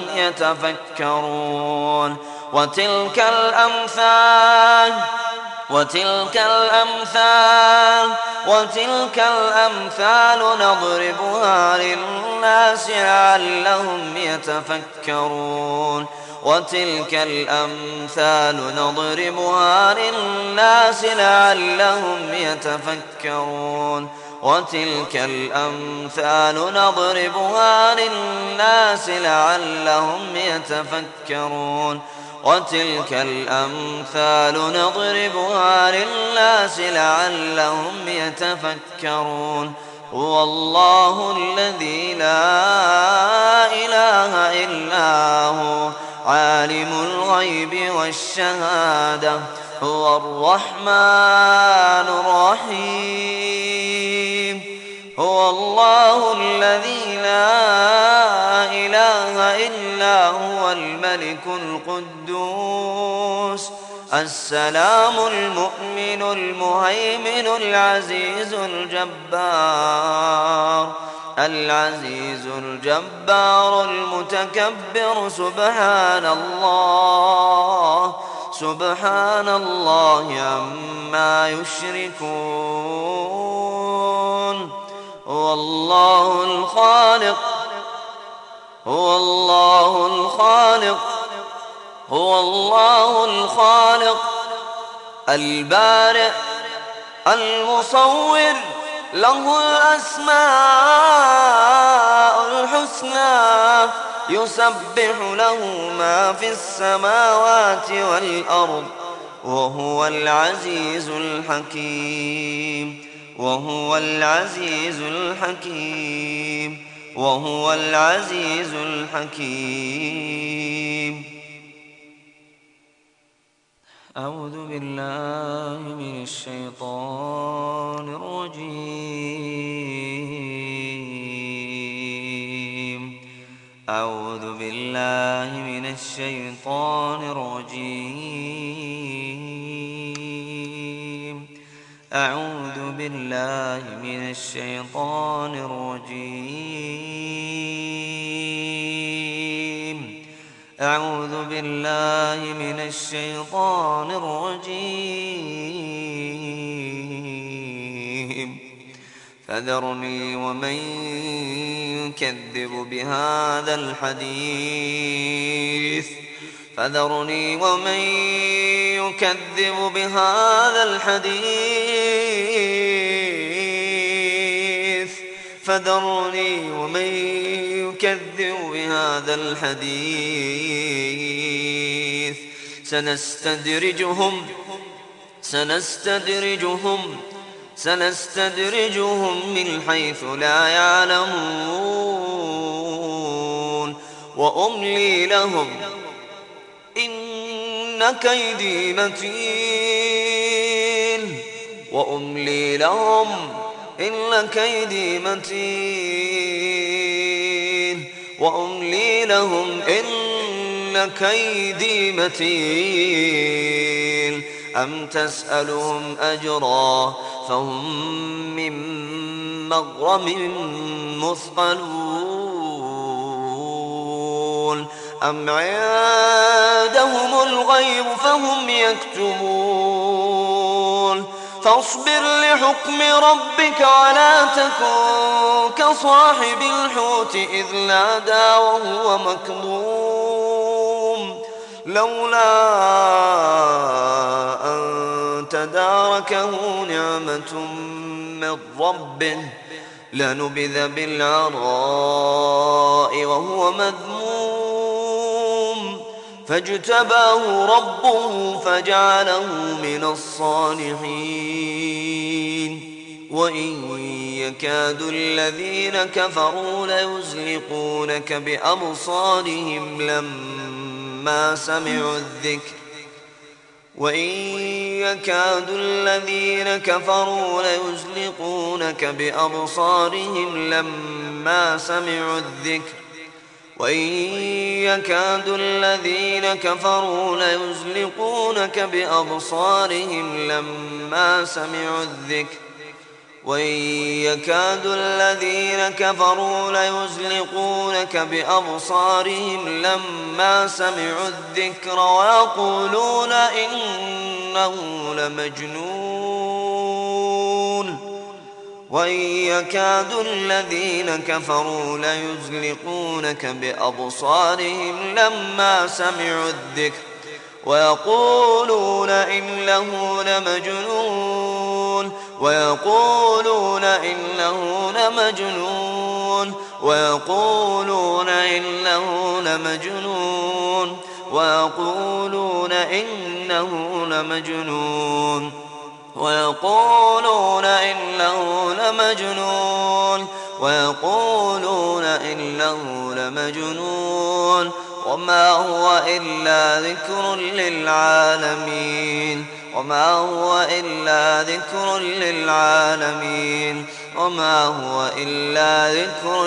S4: يتفكرون وتلك الأمثال وتلك الأمثال وتلك الأمثال نضربها للناس لعلهم يتفكرون وتلك الأمثال نضربها للناس لعلهم يتفكرون وتلك الأمثال نضربها للناس لعلهم يتفكرون وتلك الأمثال نضربها للناس لعلهم يتفكرون هو الله الذي لا إله إلا هو عالم الغيب والشهادة هو الرحمن الرحيم هو الله الذي لا إله إلا هو الملك القدوس السلام المؤمن المهيمن العزيز الجبار العزيز الجبار المتكبر سبحان الله سبحان الله عما يشركون هو الله الخالق هو الله الخالق هو الله الخالق البارئ المصور له الأسماء الحسنى يسبح له ما في السماوات والأرض وهو العزيز الحكيم وهو العزيز الحكيم وهو العزيز الحكيم أعوذ بالله من الشيطان الرجيم أعوذ بالله من الشيطان الرجيم أعوذ بالله من الشيطان الرجيم أعوذ بالله من الشيطان الرجيم فذرني ومن يكذب بهذا الحديث فذرني ومن يكذب بهذا الحديث فذرني ومن يكذب بهذا الحديث سنستدرجهم سنستدرجهم سنستدرجهم من حيث لا يعلمون وأملي لهم إن كيدي متين وأملي لهم إن كيدي متين وأملي لهم إن كيدي متين أم تسألهم أجرا فهم من مغرم مثقلون أم عندهم الغيب فهم يكتبون فاصبر لحكم ربك ولا تكن كصاحب الحوت إذ نادى وهو مكظوم لولا أن تداركه نعمة من ربه لنبذ بالعراء وهو مذموم فاجتباه ربه فجعله من الصالحين وإن يكاد الذين كفروا ليزلقونك بأبصارهم لما سمعوا الذكر وإن يكاد الذين كفروا ليزلقونك بأبصارهم لما سمعوا الذكر وإن يكاد الذين كفروا ليزلقونك بأبصارهم لما سمعوا الذكر وإن يكاد الذين كفروا ليزلقونك بأبصارهم لما سمعوا الذكر ويقولون إنه لمجنون وإن يكاد الذين كفروا ليزلقونك بأبصارهم لما سمعوا الذكر ويقولون إنه لمجنون ويقولون إنه لمجنون ويقولون إنه لمجنون ويقولون إنه لمجنون ويقولون إنه لمجنون ويقولون إنه لمجنون وما هو إلا ذكر للعالمين وما هو إلا ذكر للعالمين وما هو إلا ذكر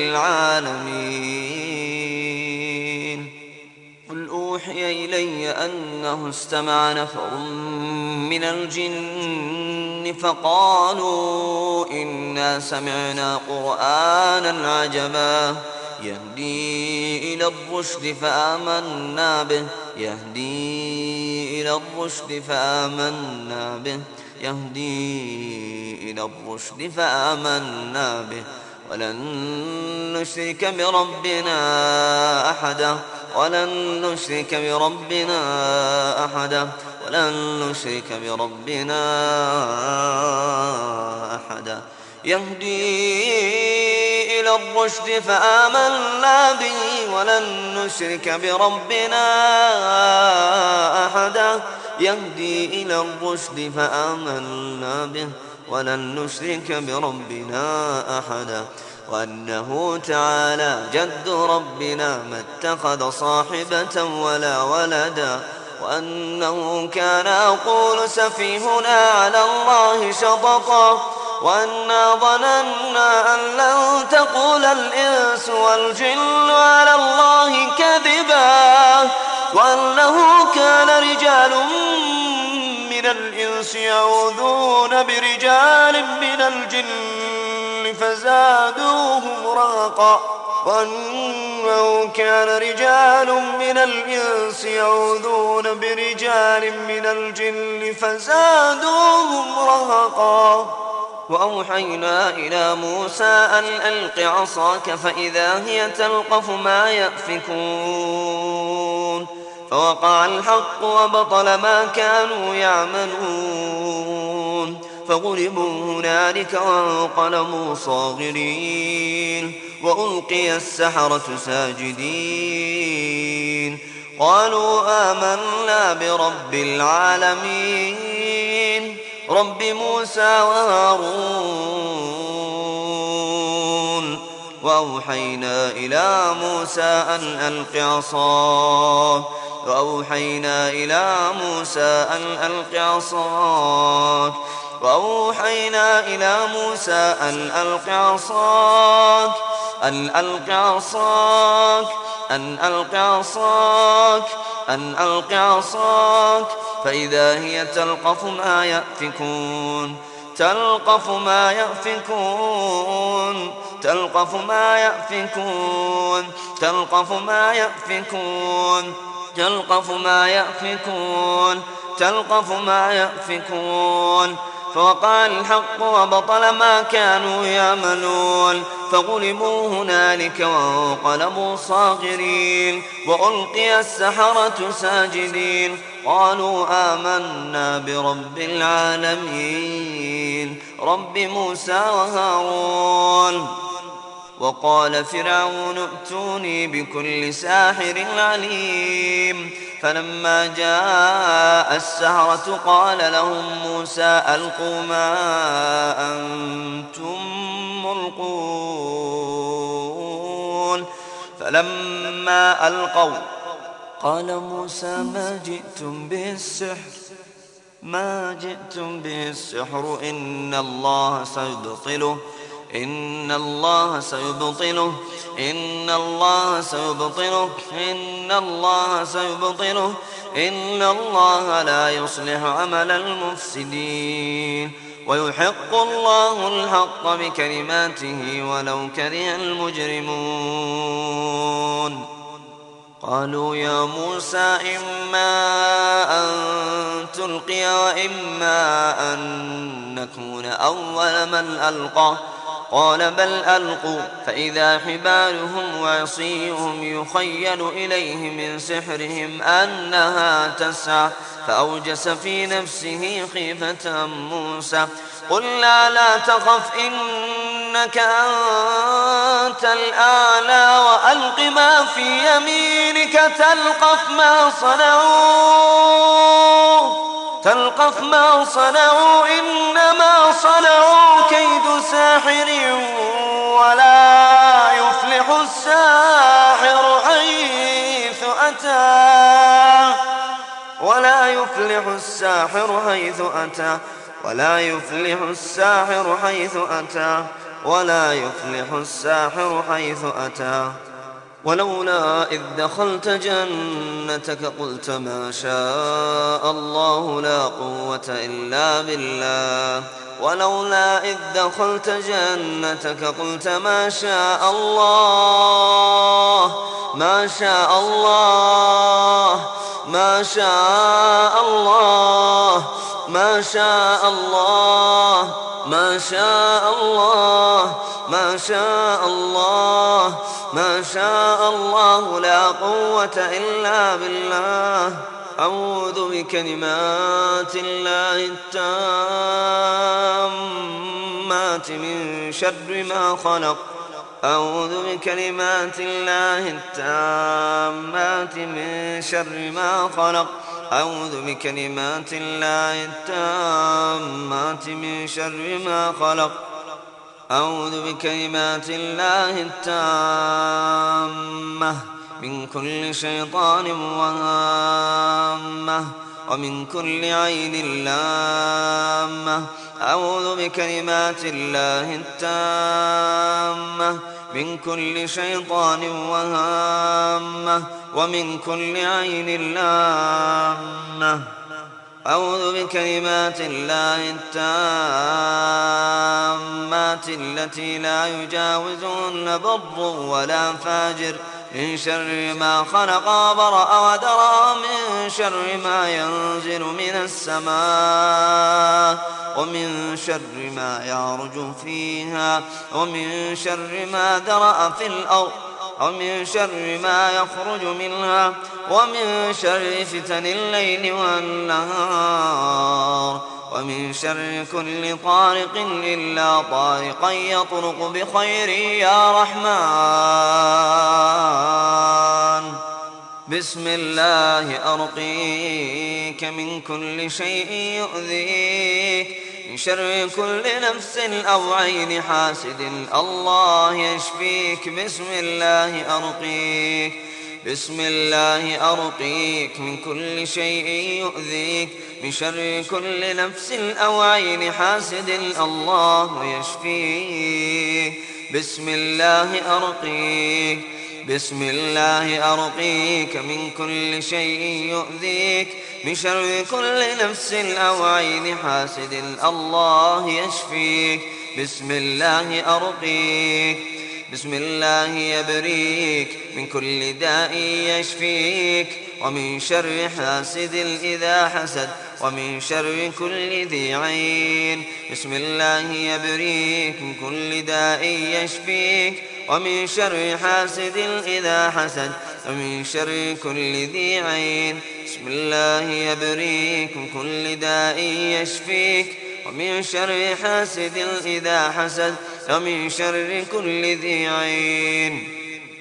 S4: للعالمين قل أوحي إلي أنه استمع نفر من الجن فقالوا إنا سمعنا قرآنا عجبا يهدي إلى الرشد فآمنا به يهدي إلى الرشد فآمنا به يهدي إلى الرشد فآمنا به ولن نشرك بربنا أحدا ولن نشرك بربنا أحدا ولن نشرك بربنا أحدا يهدي إلى الرشد فآمنا به ولن نشرك بربنا أحدا يهدي إلى الرشد فآمنا به ولن نشرك بربنا أحدا وأنه تعالى جد ربنا ما اتخذ صاحبة ولا ولدا وأنه كان يقول سفيهنا على الله شططا وأنا ظننا أن لن تقول الإنس والجن على الله كذبا وأنه كان رجال من الإنس يعوذون برجال من الجن فزادوهم رهقا وأنه كان رجال من الإنس يعوذون برجال من الجن فزادوهم رهقا وأوحينا إلى موسى أن ألق عصاك فإذا هي تلقف ما يأفكون فوقع الحق وبطل ما كانوا يعملون فغلبوا هنالك وانقلبوا صاغرين وألقي السحرة ساجدين قالوا آمنا برب العالمين رب موسى وهارون وأوحينا إلى موسى أن ألق عصاك وأوحينا إلى موسى أن ألق عصاك وأوحينا إلى موسى أن ألق عصاك أن ألق عصاك أن ألق عصاك أن ألق عصاك فإذا هي تلقف ما يأفكون تلقف ما يأفكون تلقف ما يأفكون تلقف ما يأفكون تلقف ما يأفكون تلقف ما يأفكون فوقع الحق وبطل ما كانوا يعملون فغلبوا هنالك وانقلبوا صاغرين وألقي السحرة ساجدين قالوا آمنا برب العالمين رب موسى وهارون وقال فرعون ائتوني بكل ساحر عليم فلما جاء السحرة قال لهم موسى ألقوا ما أنتم ملقون فلما ألقوا قال موسى ما جئتم به السحر ما جئتم به السحر إن الله سيبطله إن الله سيبطله إن الله سيبطله إن الله سيبطله إن الله لا يصلح عمل المفسدين ويحق الله الحق بكلماته ولو كره المجرمون قالوا يا موسى إما أن تلقي وإما أن نكون أول من ألقى قال بل ألقوا فإذا حبالهم وعصيهم يخيل إليه من سحرهم أنها تسعى فأوجس في نفسه خيفة موسى قلنا لا تخف إنك أنت الأعلى وألق ما في يمينك تلقف ما صنعوا تلقف ما صنعوا إنما صنعوا كيد ساحر ولا يفلح الساحر حيث أتى ولا يفلح الساحر حيث أتى ولا يفلح الساحر حيث أتى ولا يفلح الساحر حيث أتى ولولا إذ دخلت جنتك قلت ما شاء الله لا قوة إلا بالله ولولا إذ دخلت جنتك قلت ما شاء الله ما شاء الله ما شاء الله ما شاء الله ما شاء الله ما شاء الله ما شاء الله لا قوة إلا بالله أعوذ بكلمات الله التامات من شر ما خلق أعوذ بكلمات الله التامات من شر ما خلق أعوذ بكلمات الله التامات من شر ما خلق أعوذ بكلمات الله التامة من كل شيطان وهامة ومن كل عين لامة أعوذ بكلمات الله التامة من كل شيطان وهامة ومن كل عين لامة أعوذ بكلمات الله التامات التي لا يجاوزهن بر ولا فاجر من شر ما خلق وبرأ ودرى من شر ما ينزل من السماء ومن شر ما يعرج فيها ومن شر ما ذرأ في الأرض ومن شر ما يخرج منها ومن شر فتن الليل والنهار ومن شر كل طارق إلا طارقا يطرق بخير يا رحمن. بسم الله أرقيك من كل شيء يؤذيك، من شر كل نفس أو عين حاسد الله يشفيك. بسم الله أرقيك، بسم الله أرقيك من كل شيء يؤذيك، من شر كل نفس أو عين حاسد الله يشفيك. بسم الله أرقيك، بسم الله أرقيك من كل شيء يؤذيك، من شر كل نفس أو عين حاسد الله يشفيك. بسم الله أرقيك، بسم الله يبريك من كل داء يشفيك، ومن شر حاسد إذا حسد، ومن شر كل ذي عين. بسم الله يبريك من كل داء يشفيك، ومن شر حاسد إذا حسد، ومن شر كل ذي عين. بسم الله يبريك من كل داء يشفيك، ومن شر حاسد إذا حسد، ومن شر كل ذي عين.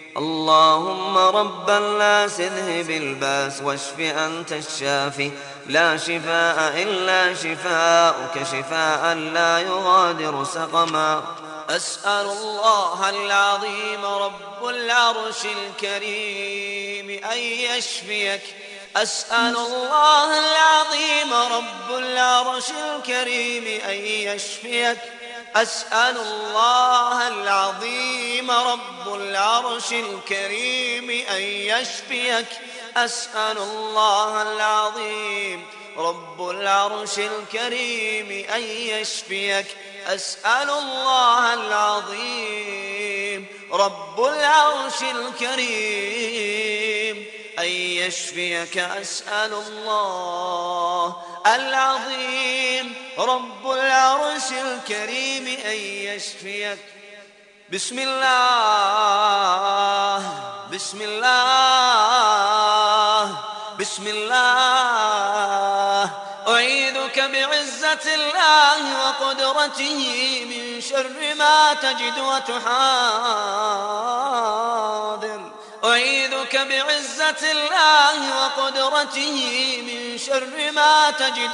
S4: اللهم رب الناس اذهب الباس واشف أنت الشافي، لا شفاء إلا شفاؤك شفاء لا يغادر سقما. أسأل الله العظيم رب العرش الكريم أن يشفيك، أسأل الله العظيم رب العرش الكريم أن يشفيك، أسأل الله العظيم رب العرش الكريم أن يشفيك، أسأل الله العظيم رب العرش الكريم أن يشفيك، أسأل الله العظيم رب العرش الكريم أن يشفيك، أسأل الله العظيم رب العرش الكريم أن يشفيك. بسم الله، بسم الله، بسم الله. أعيذك بعزة الله وقدرته من شر ما تجد وتحاذر. أعيذك بعزة الله وقدرته من شر ما تجد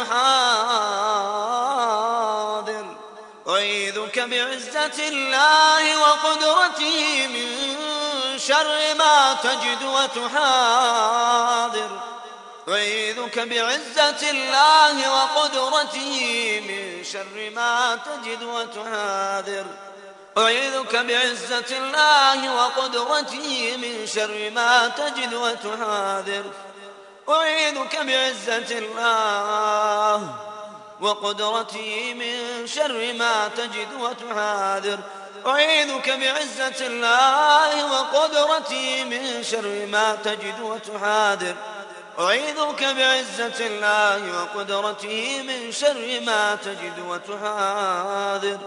S4: وتحاذر. أعيذك بعزة الله وقدرته من شر ما تجد وتحاذر. أعيذك بعزة الله وقدرته من شر ما تجد وتحاذر. أعيذك بعزة الله وقدرته من شر ما تجد وتحاذر. أعيذك بعزة الله وقدرته من شر ما تجد وتحاذر. أعيذك بعزة الله وقدرته من شر ما تجد وتحاذر. أعيذك بعزة الله وقدرته من شر ما تجد وتحاذر.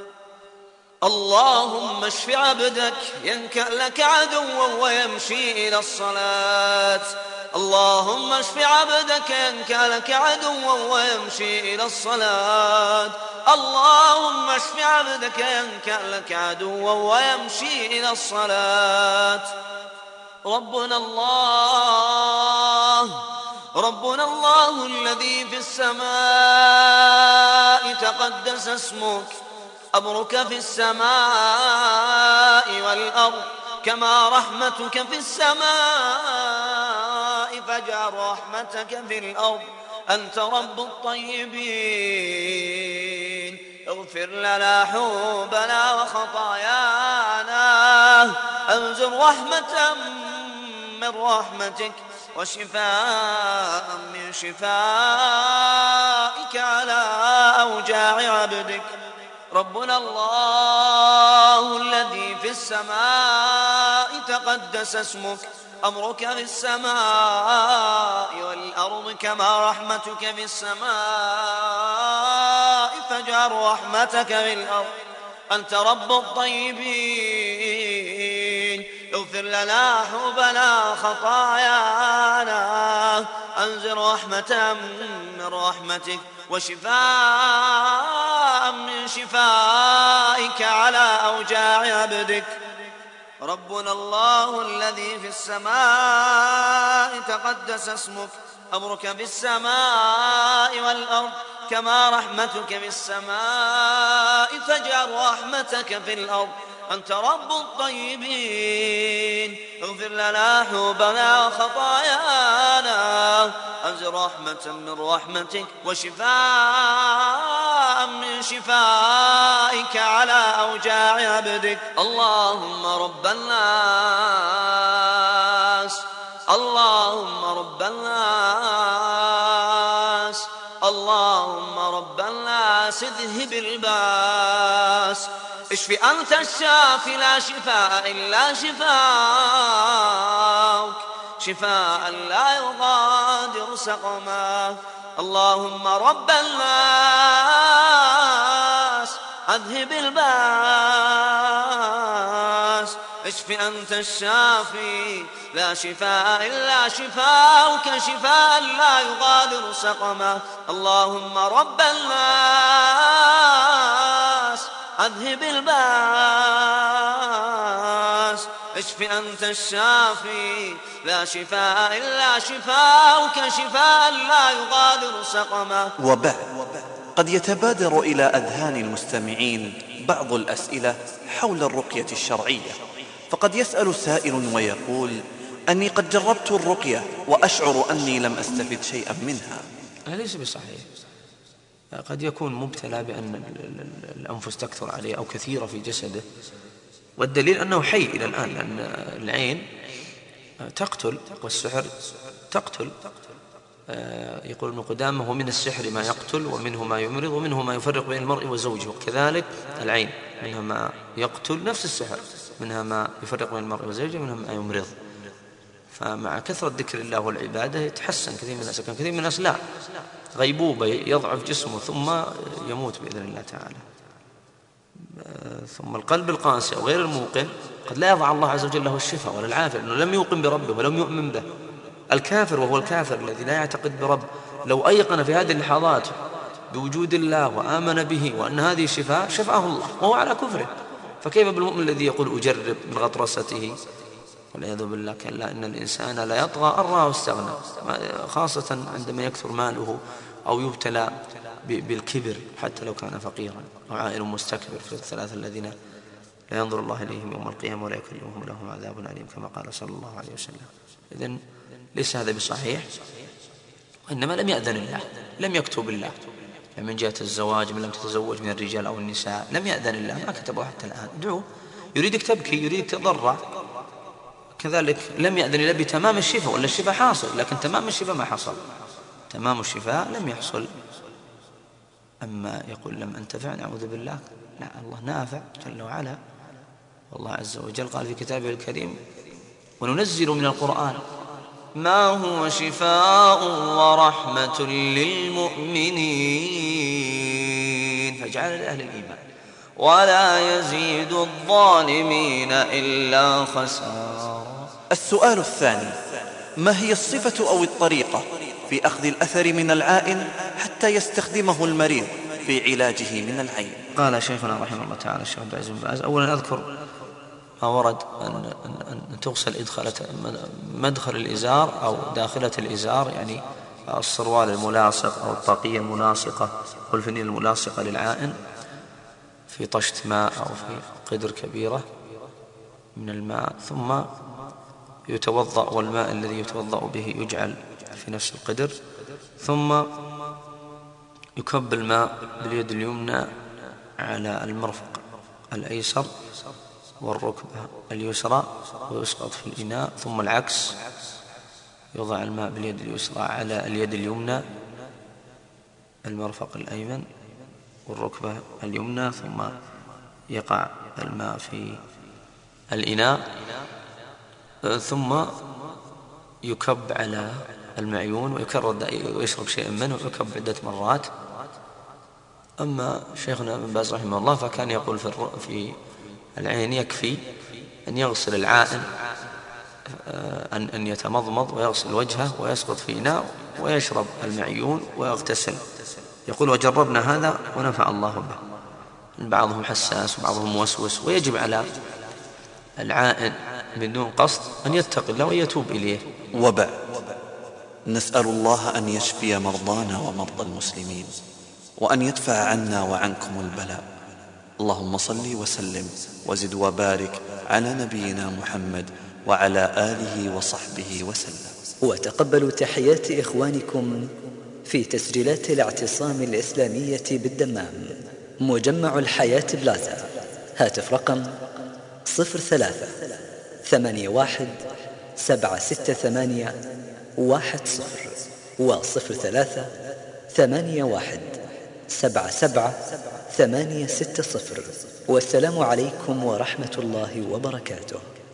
S4: اللهم اشف عبدك ينكأ لك عدوا ويمشي إلى الصلاة. اللهم اشف عبدك ينكأ لك عدوا ويمشي إلى الصلاة. اللهم اشف عبدك ينكأ لك عدوا ويمشي إلى الصلاة. ربنا الله، ربنا الله الذي في السماء تقدس اسمك، أمرك في السماء والأرض كما رحمتك في السماء فاجعل رحمتك في الأرض. أنت رب الطيبين، اغفر لنا حوبنا وخطايانا، أنزل رحمة من رحمتك وشفاء من شفائك على أوجاع عبدك. ربنا الله الذي في السماء تقدس اسمك، أمرك في السماء والأرض كما رحمتك في السماء فاجعل رحمتك في الأرض. أنت رب الطيبين، اغفر لنا حوبنا خطايانا، أنزل رحمة من رحمتك وشفاء من شفائك على أوجاع عبدك. ربنا الله الذي في السماء تقدس اسمك، أمرك بالسماء والأرض كما رحمتك في السماء، فاجعل رحمتك في الأرض. أنت رب الطيبين، اغفر لنا حوبنا وخطايانا. أنزل رحمة من رحمتك وشفاء من شفائك على أوجاع عبدك. اللهم رب الناس، اللهم رب الناس، اللهم رب الناس، اذهب الباس، اشف أنت الشافي، لا شفاء إلا شفاءك، شفاء لا يغادر سقما. اللهم رب الناس، اذهب الباس، اشف أنت الشافي، لا شفاء إلا شفاءك، شفاء لا يغادر سقما. اللهم رب الناس، أذهب الباس، اشف أنت الشافي، لا شفاء إلا شفاءك، شفاء لا يغادر سقما.
S1: وبعد، قد يتبادر إلى أذهان المستمعين بعض الأسئلة حول الرقية الشرعية، فقد يسأل سائل ويقول: أني قد جربت الرقية وأشعر أني لم أستفد شيئا منها.
S2: هذا ليس بصحيح. قد يكون مبتلى بأن الأنفس تكثر عليه أو كثيرة في جسده، والدليل أنه حي إلى الآن، لأن العين تقتل والسحر تقتل. يقول ابن قدامة: ومن السحر ما يقتل ومنه ما يمرض ومنه ما يفرق بين المرء وزوجه. كذلك العين منها ما يقتل نفس السحر، منها ما يفرق بين المرء وزوجه، منها ما يمرض. فمع كثرة ذكر الله والعبادة يتحسن كثير من الناس. كان كثير من الناس لا، غيبوبة، يضعف جسمه ثم يموت بإذن الله تعالى. ثم القلب القاسي أو غير الموقن قد لا يضع الله عز وجل له الشفاء ولا العافية، لأنه لم يوقن بربه ولم يؤمن به. الكافر، وهو الكافر الذي لا يعتقد برب، لو أيقن في هذه اللحظات بوجود الله وآمن به وأن هذه شفاء، شفاه الله وهو على كفره. فكيف بالمؤمن الذي يقول أجرب من غطرسته؟ والعياذ بالله. كلا إن الإنسان لا يطغى أن رآه استغنى، خاصة عندما يكثر ماله أو يبتلى بالكبر حتى لو كان فقيرا، أو عائل مستكبر، في الثلاثة الذين لا ينظر الله إليهم يوم القيامة ولا يكلمهم لهم عذاب أليم، كما قال صلى الله عليه وسلم. إذن ليس هذا بصحيح، وإنما لم يأذن الله، لم يكتب الله. من جهة الزواج، من لم تتزوج من الرجال أو النساء، لم يأذن الله، ما كتبه حتى الآن. ادعوه، يريدك تبكي، يريدك تضرع. كذلك لم يأذن الله بتمام الشفاء، ولا الشفاء حاصل، لكن تمام الشفاء ما حصل، تمام الشفاء لم يحصل. أما يقول لم أنتفع، نعوذ بالله، لا، الله نافع جل وعلا. والله عز وجل قال في كتابه الكريم: وننزل من القرآن ما هو شفاء ورحمة للمؤمنين، فجعل لأهل الإيمان، ولا يزيد الظالمين إلا خسارا.
S1: السؤال الثاني: ما هي الصفة أو الطريقة في أخذ الأثر من العائن حتى يستخدمه المريض في علاجه من العين؟
S2: قال شيخنا رحمه الله تعالى الشيخ عبد العزيز بن باز: أولا أذكر ما ورد أن, أن, أن تغسل إدخلة مدخل الإزار أو داخلة الإزار، يعني الصروال الملاصق أو الطاقية الملاصقة والفنين الملاصقة للعائن، في طشت ماء أو في قدر كبيرة من الماء، ثم يتوضأ، والماء الذي يتوضأ به يجعل في نفس القدر، ثم يكب الماء باليد اليمنى على المرفق الأيسر والركبة اليسرى ويسقط في الإناء، ثم العكس، يوضع الماء باليد اليسرى على اليد اليمنى، المرفق الأيمن والركبة اليمنى، ثم يقع الماء في الإناء، ثم يكب على المعيون ويكرر ويشرب شيئا منه ويكب عدة مرات. أما شيخنا ابن باز رحمه الله فكان يقول في العين يكفي أن يغسل العائن، أن أن يتمضمض ويغسل وجهه ويسقط في إناء ويشرب المعيون ويغتسل. يقول وجربنا هذا ونفع الله به. بعضهم حساس وبعضهم موسوس، ويجب على العائد بدون قصد أن يتقي الله ويتوب إليه.
S1: وبعد، نسأل الله أن يشفي مرضانا ومرضى المسلمين، وأن يدفع عنا وعنكم البلاء. اللهم صل وسلم وزد وبارك على نبينا محمد وعلى آله وصحبه وسلم.
S5: وتقبلوا تحيات إخوانكم في تسجيلات الاعتصام الإسلامية بالدمام، مجمع الحياة بلازا. هاتف رقم صفر ثلاثة ثمانية واحد سبعة ستة ثمانية واحد صفر وصفر ثلاثة ثمانية واحد سبعة سبعة ثمانية ستة صفر. والسلام عليكم ورحمة الله وبركاته.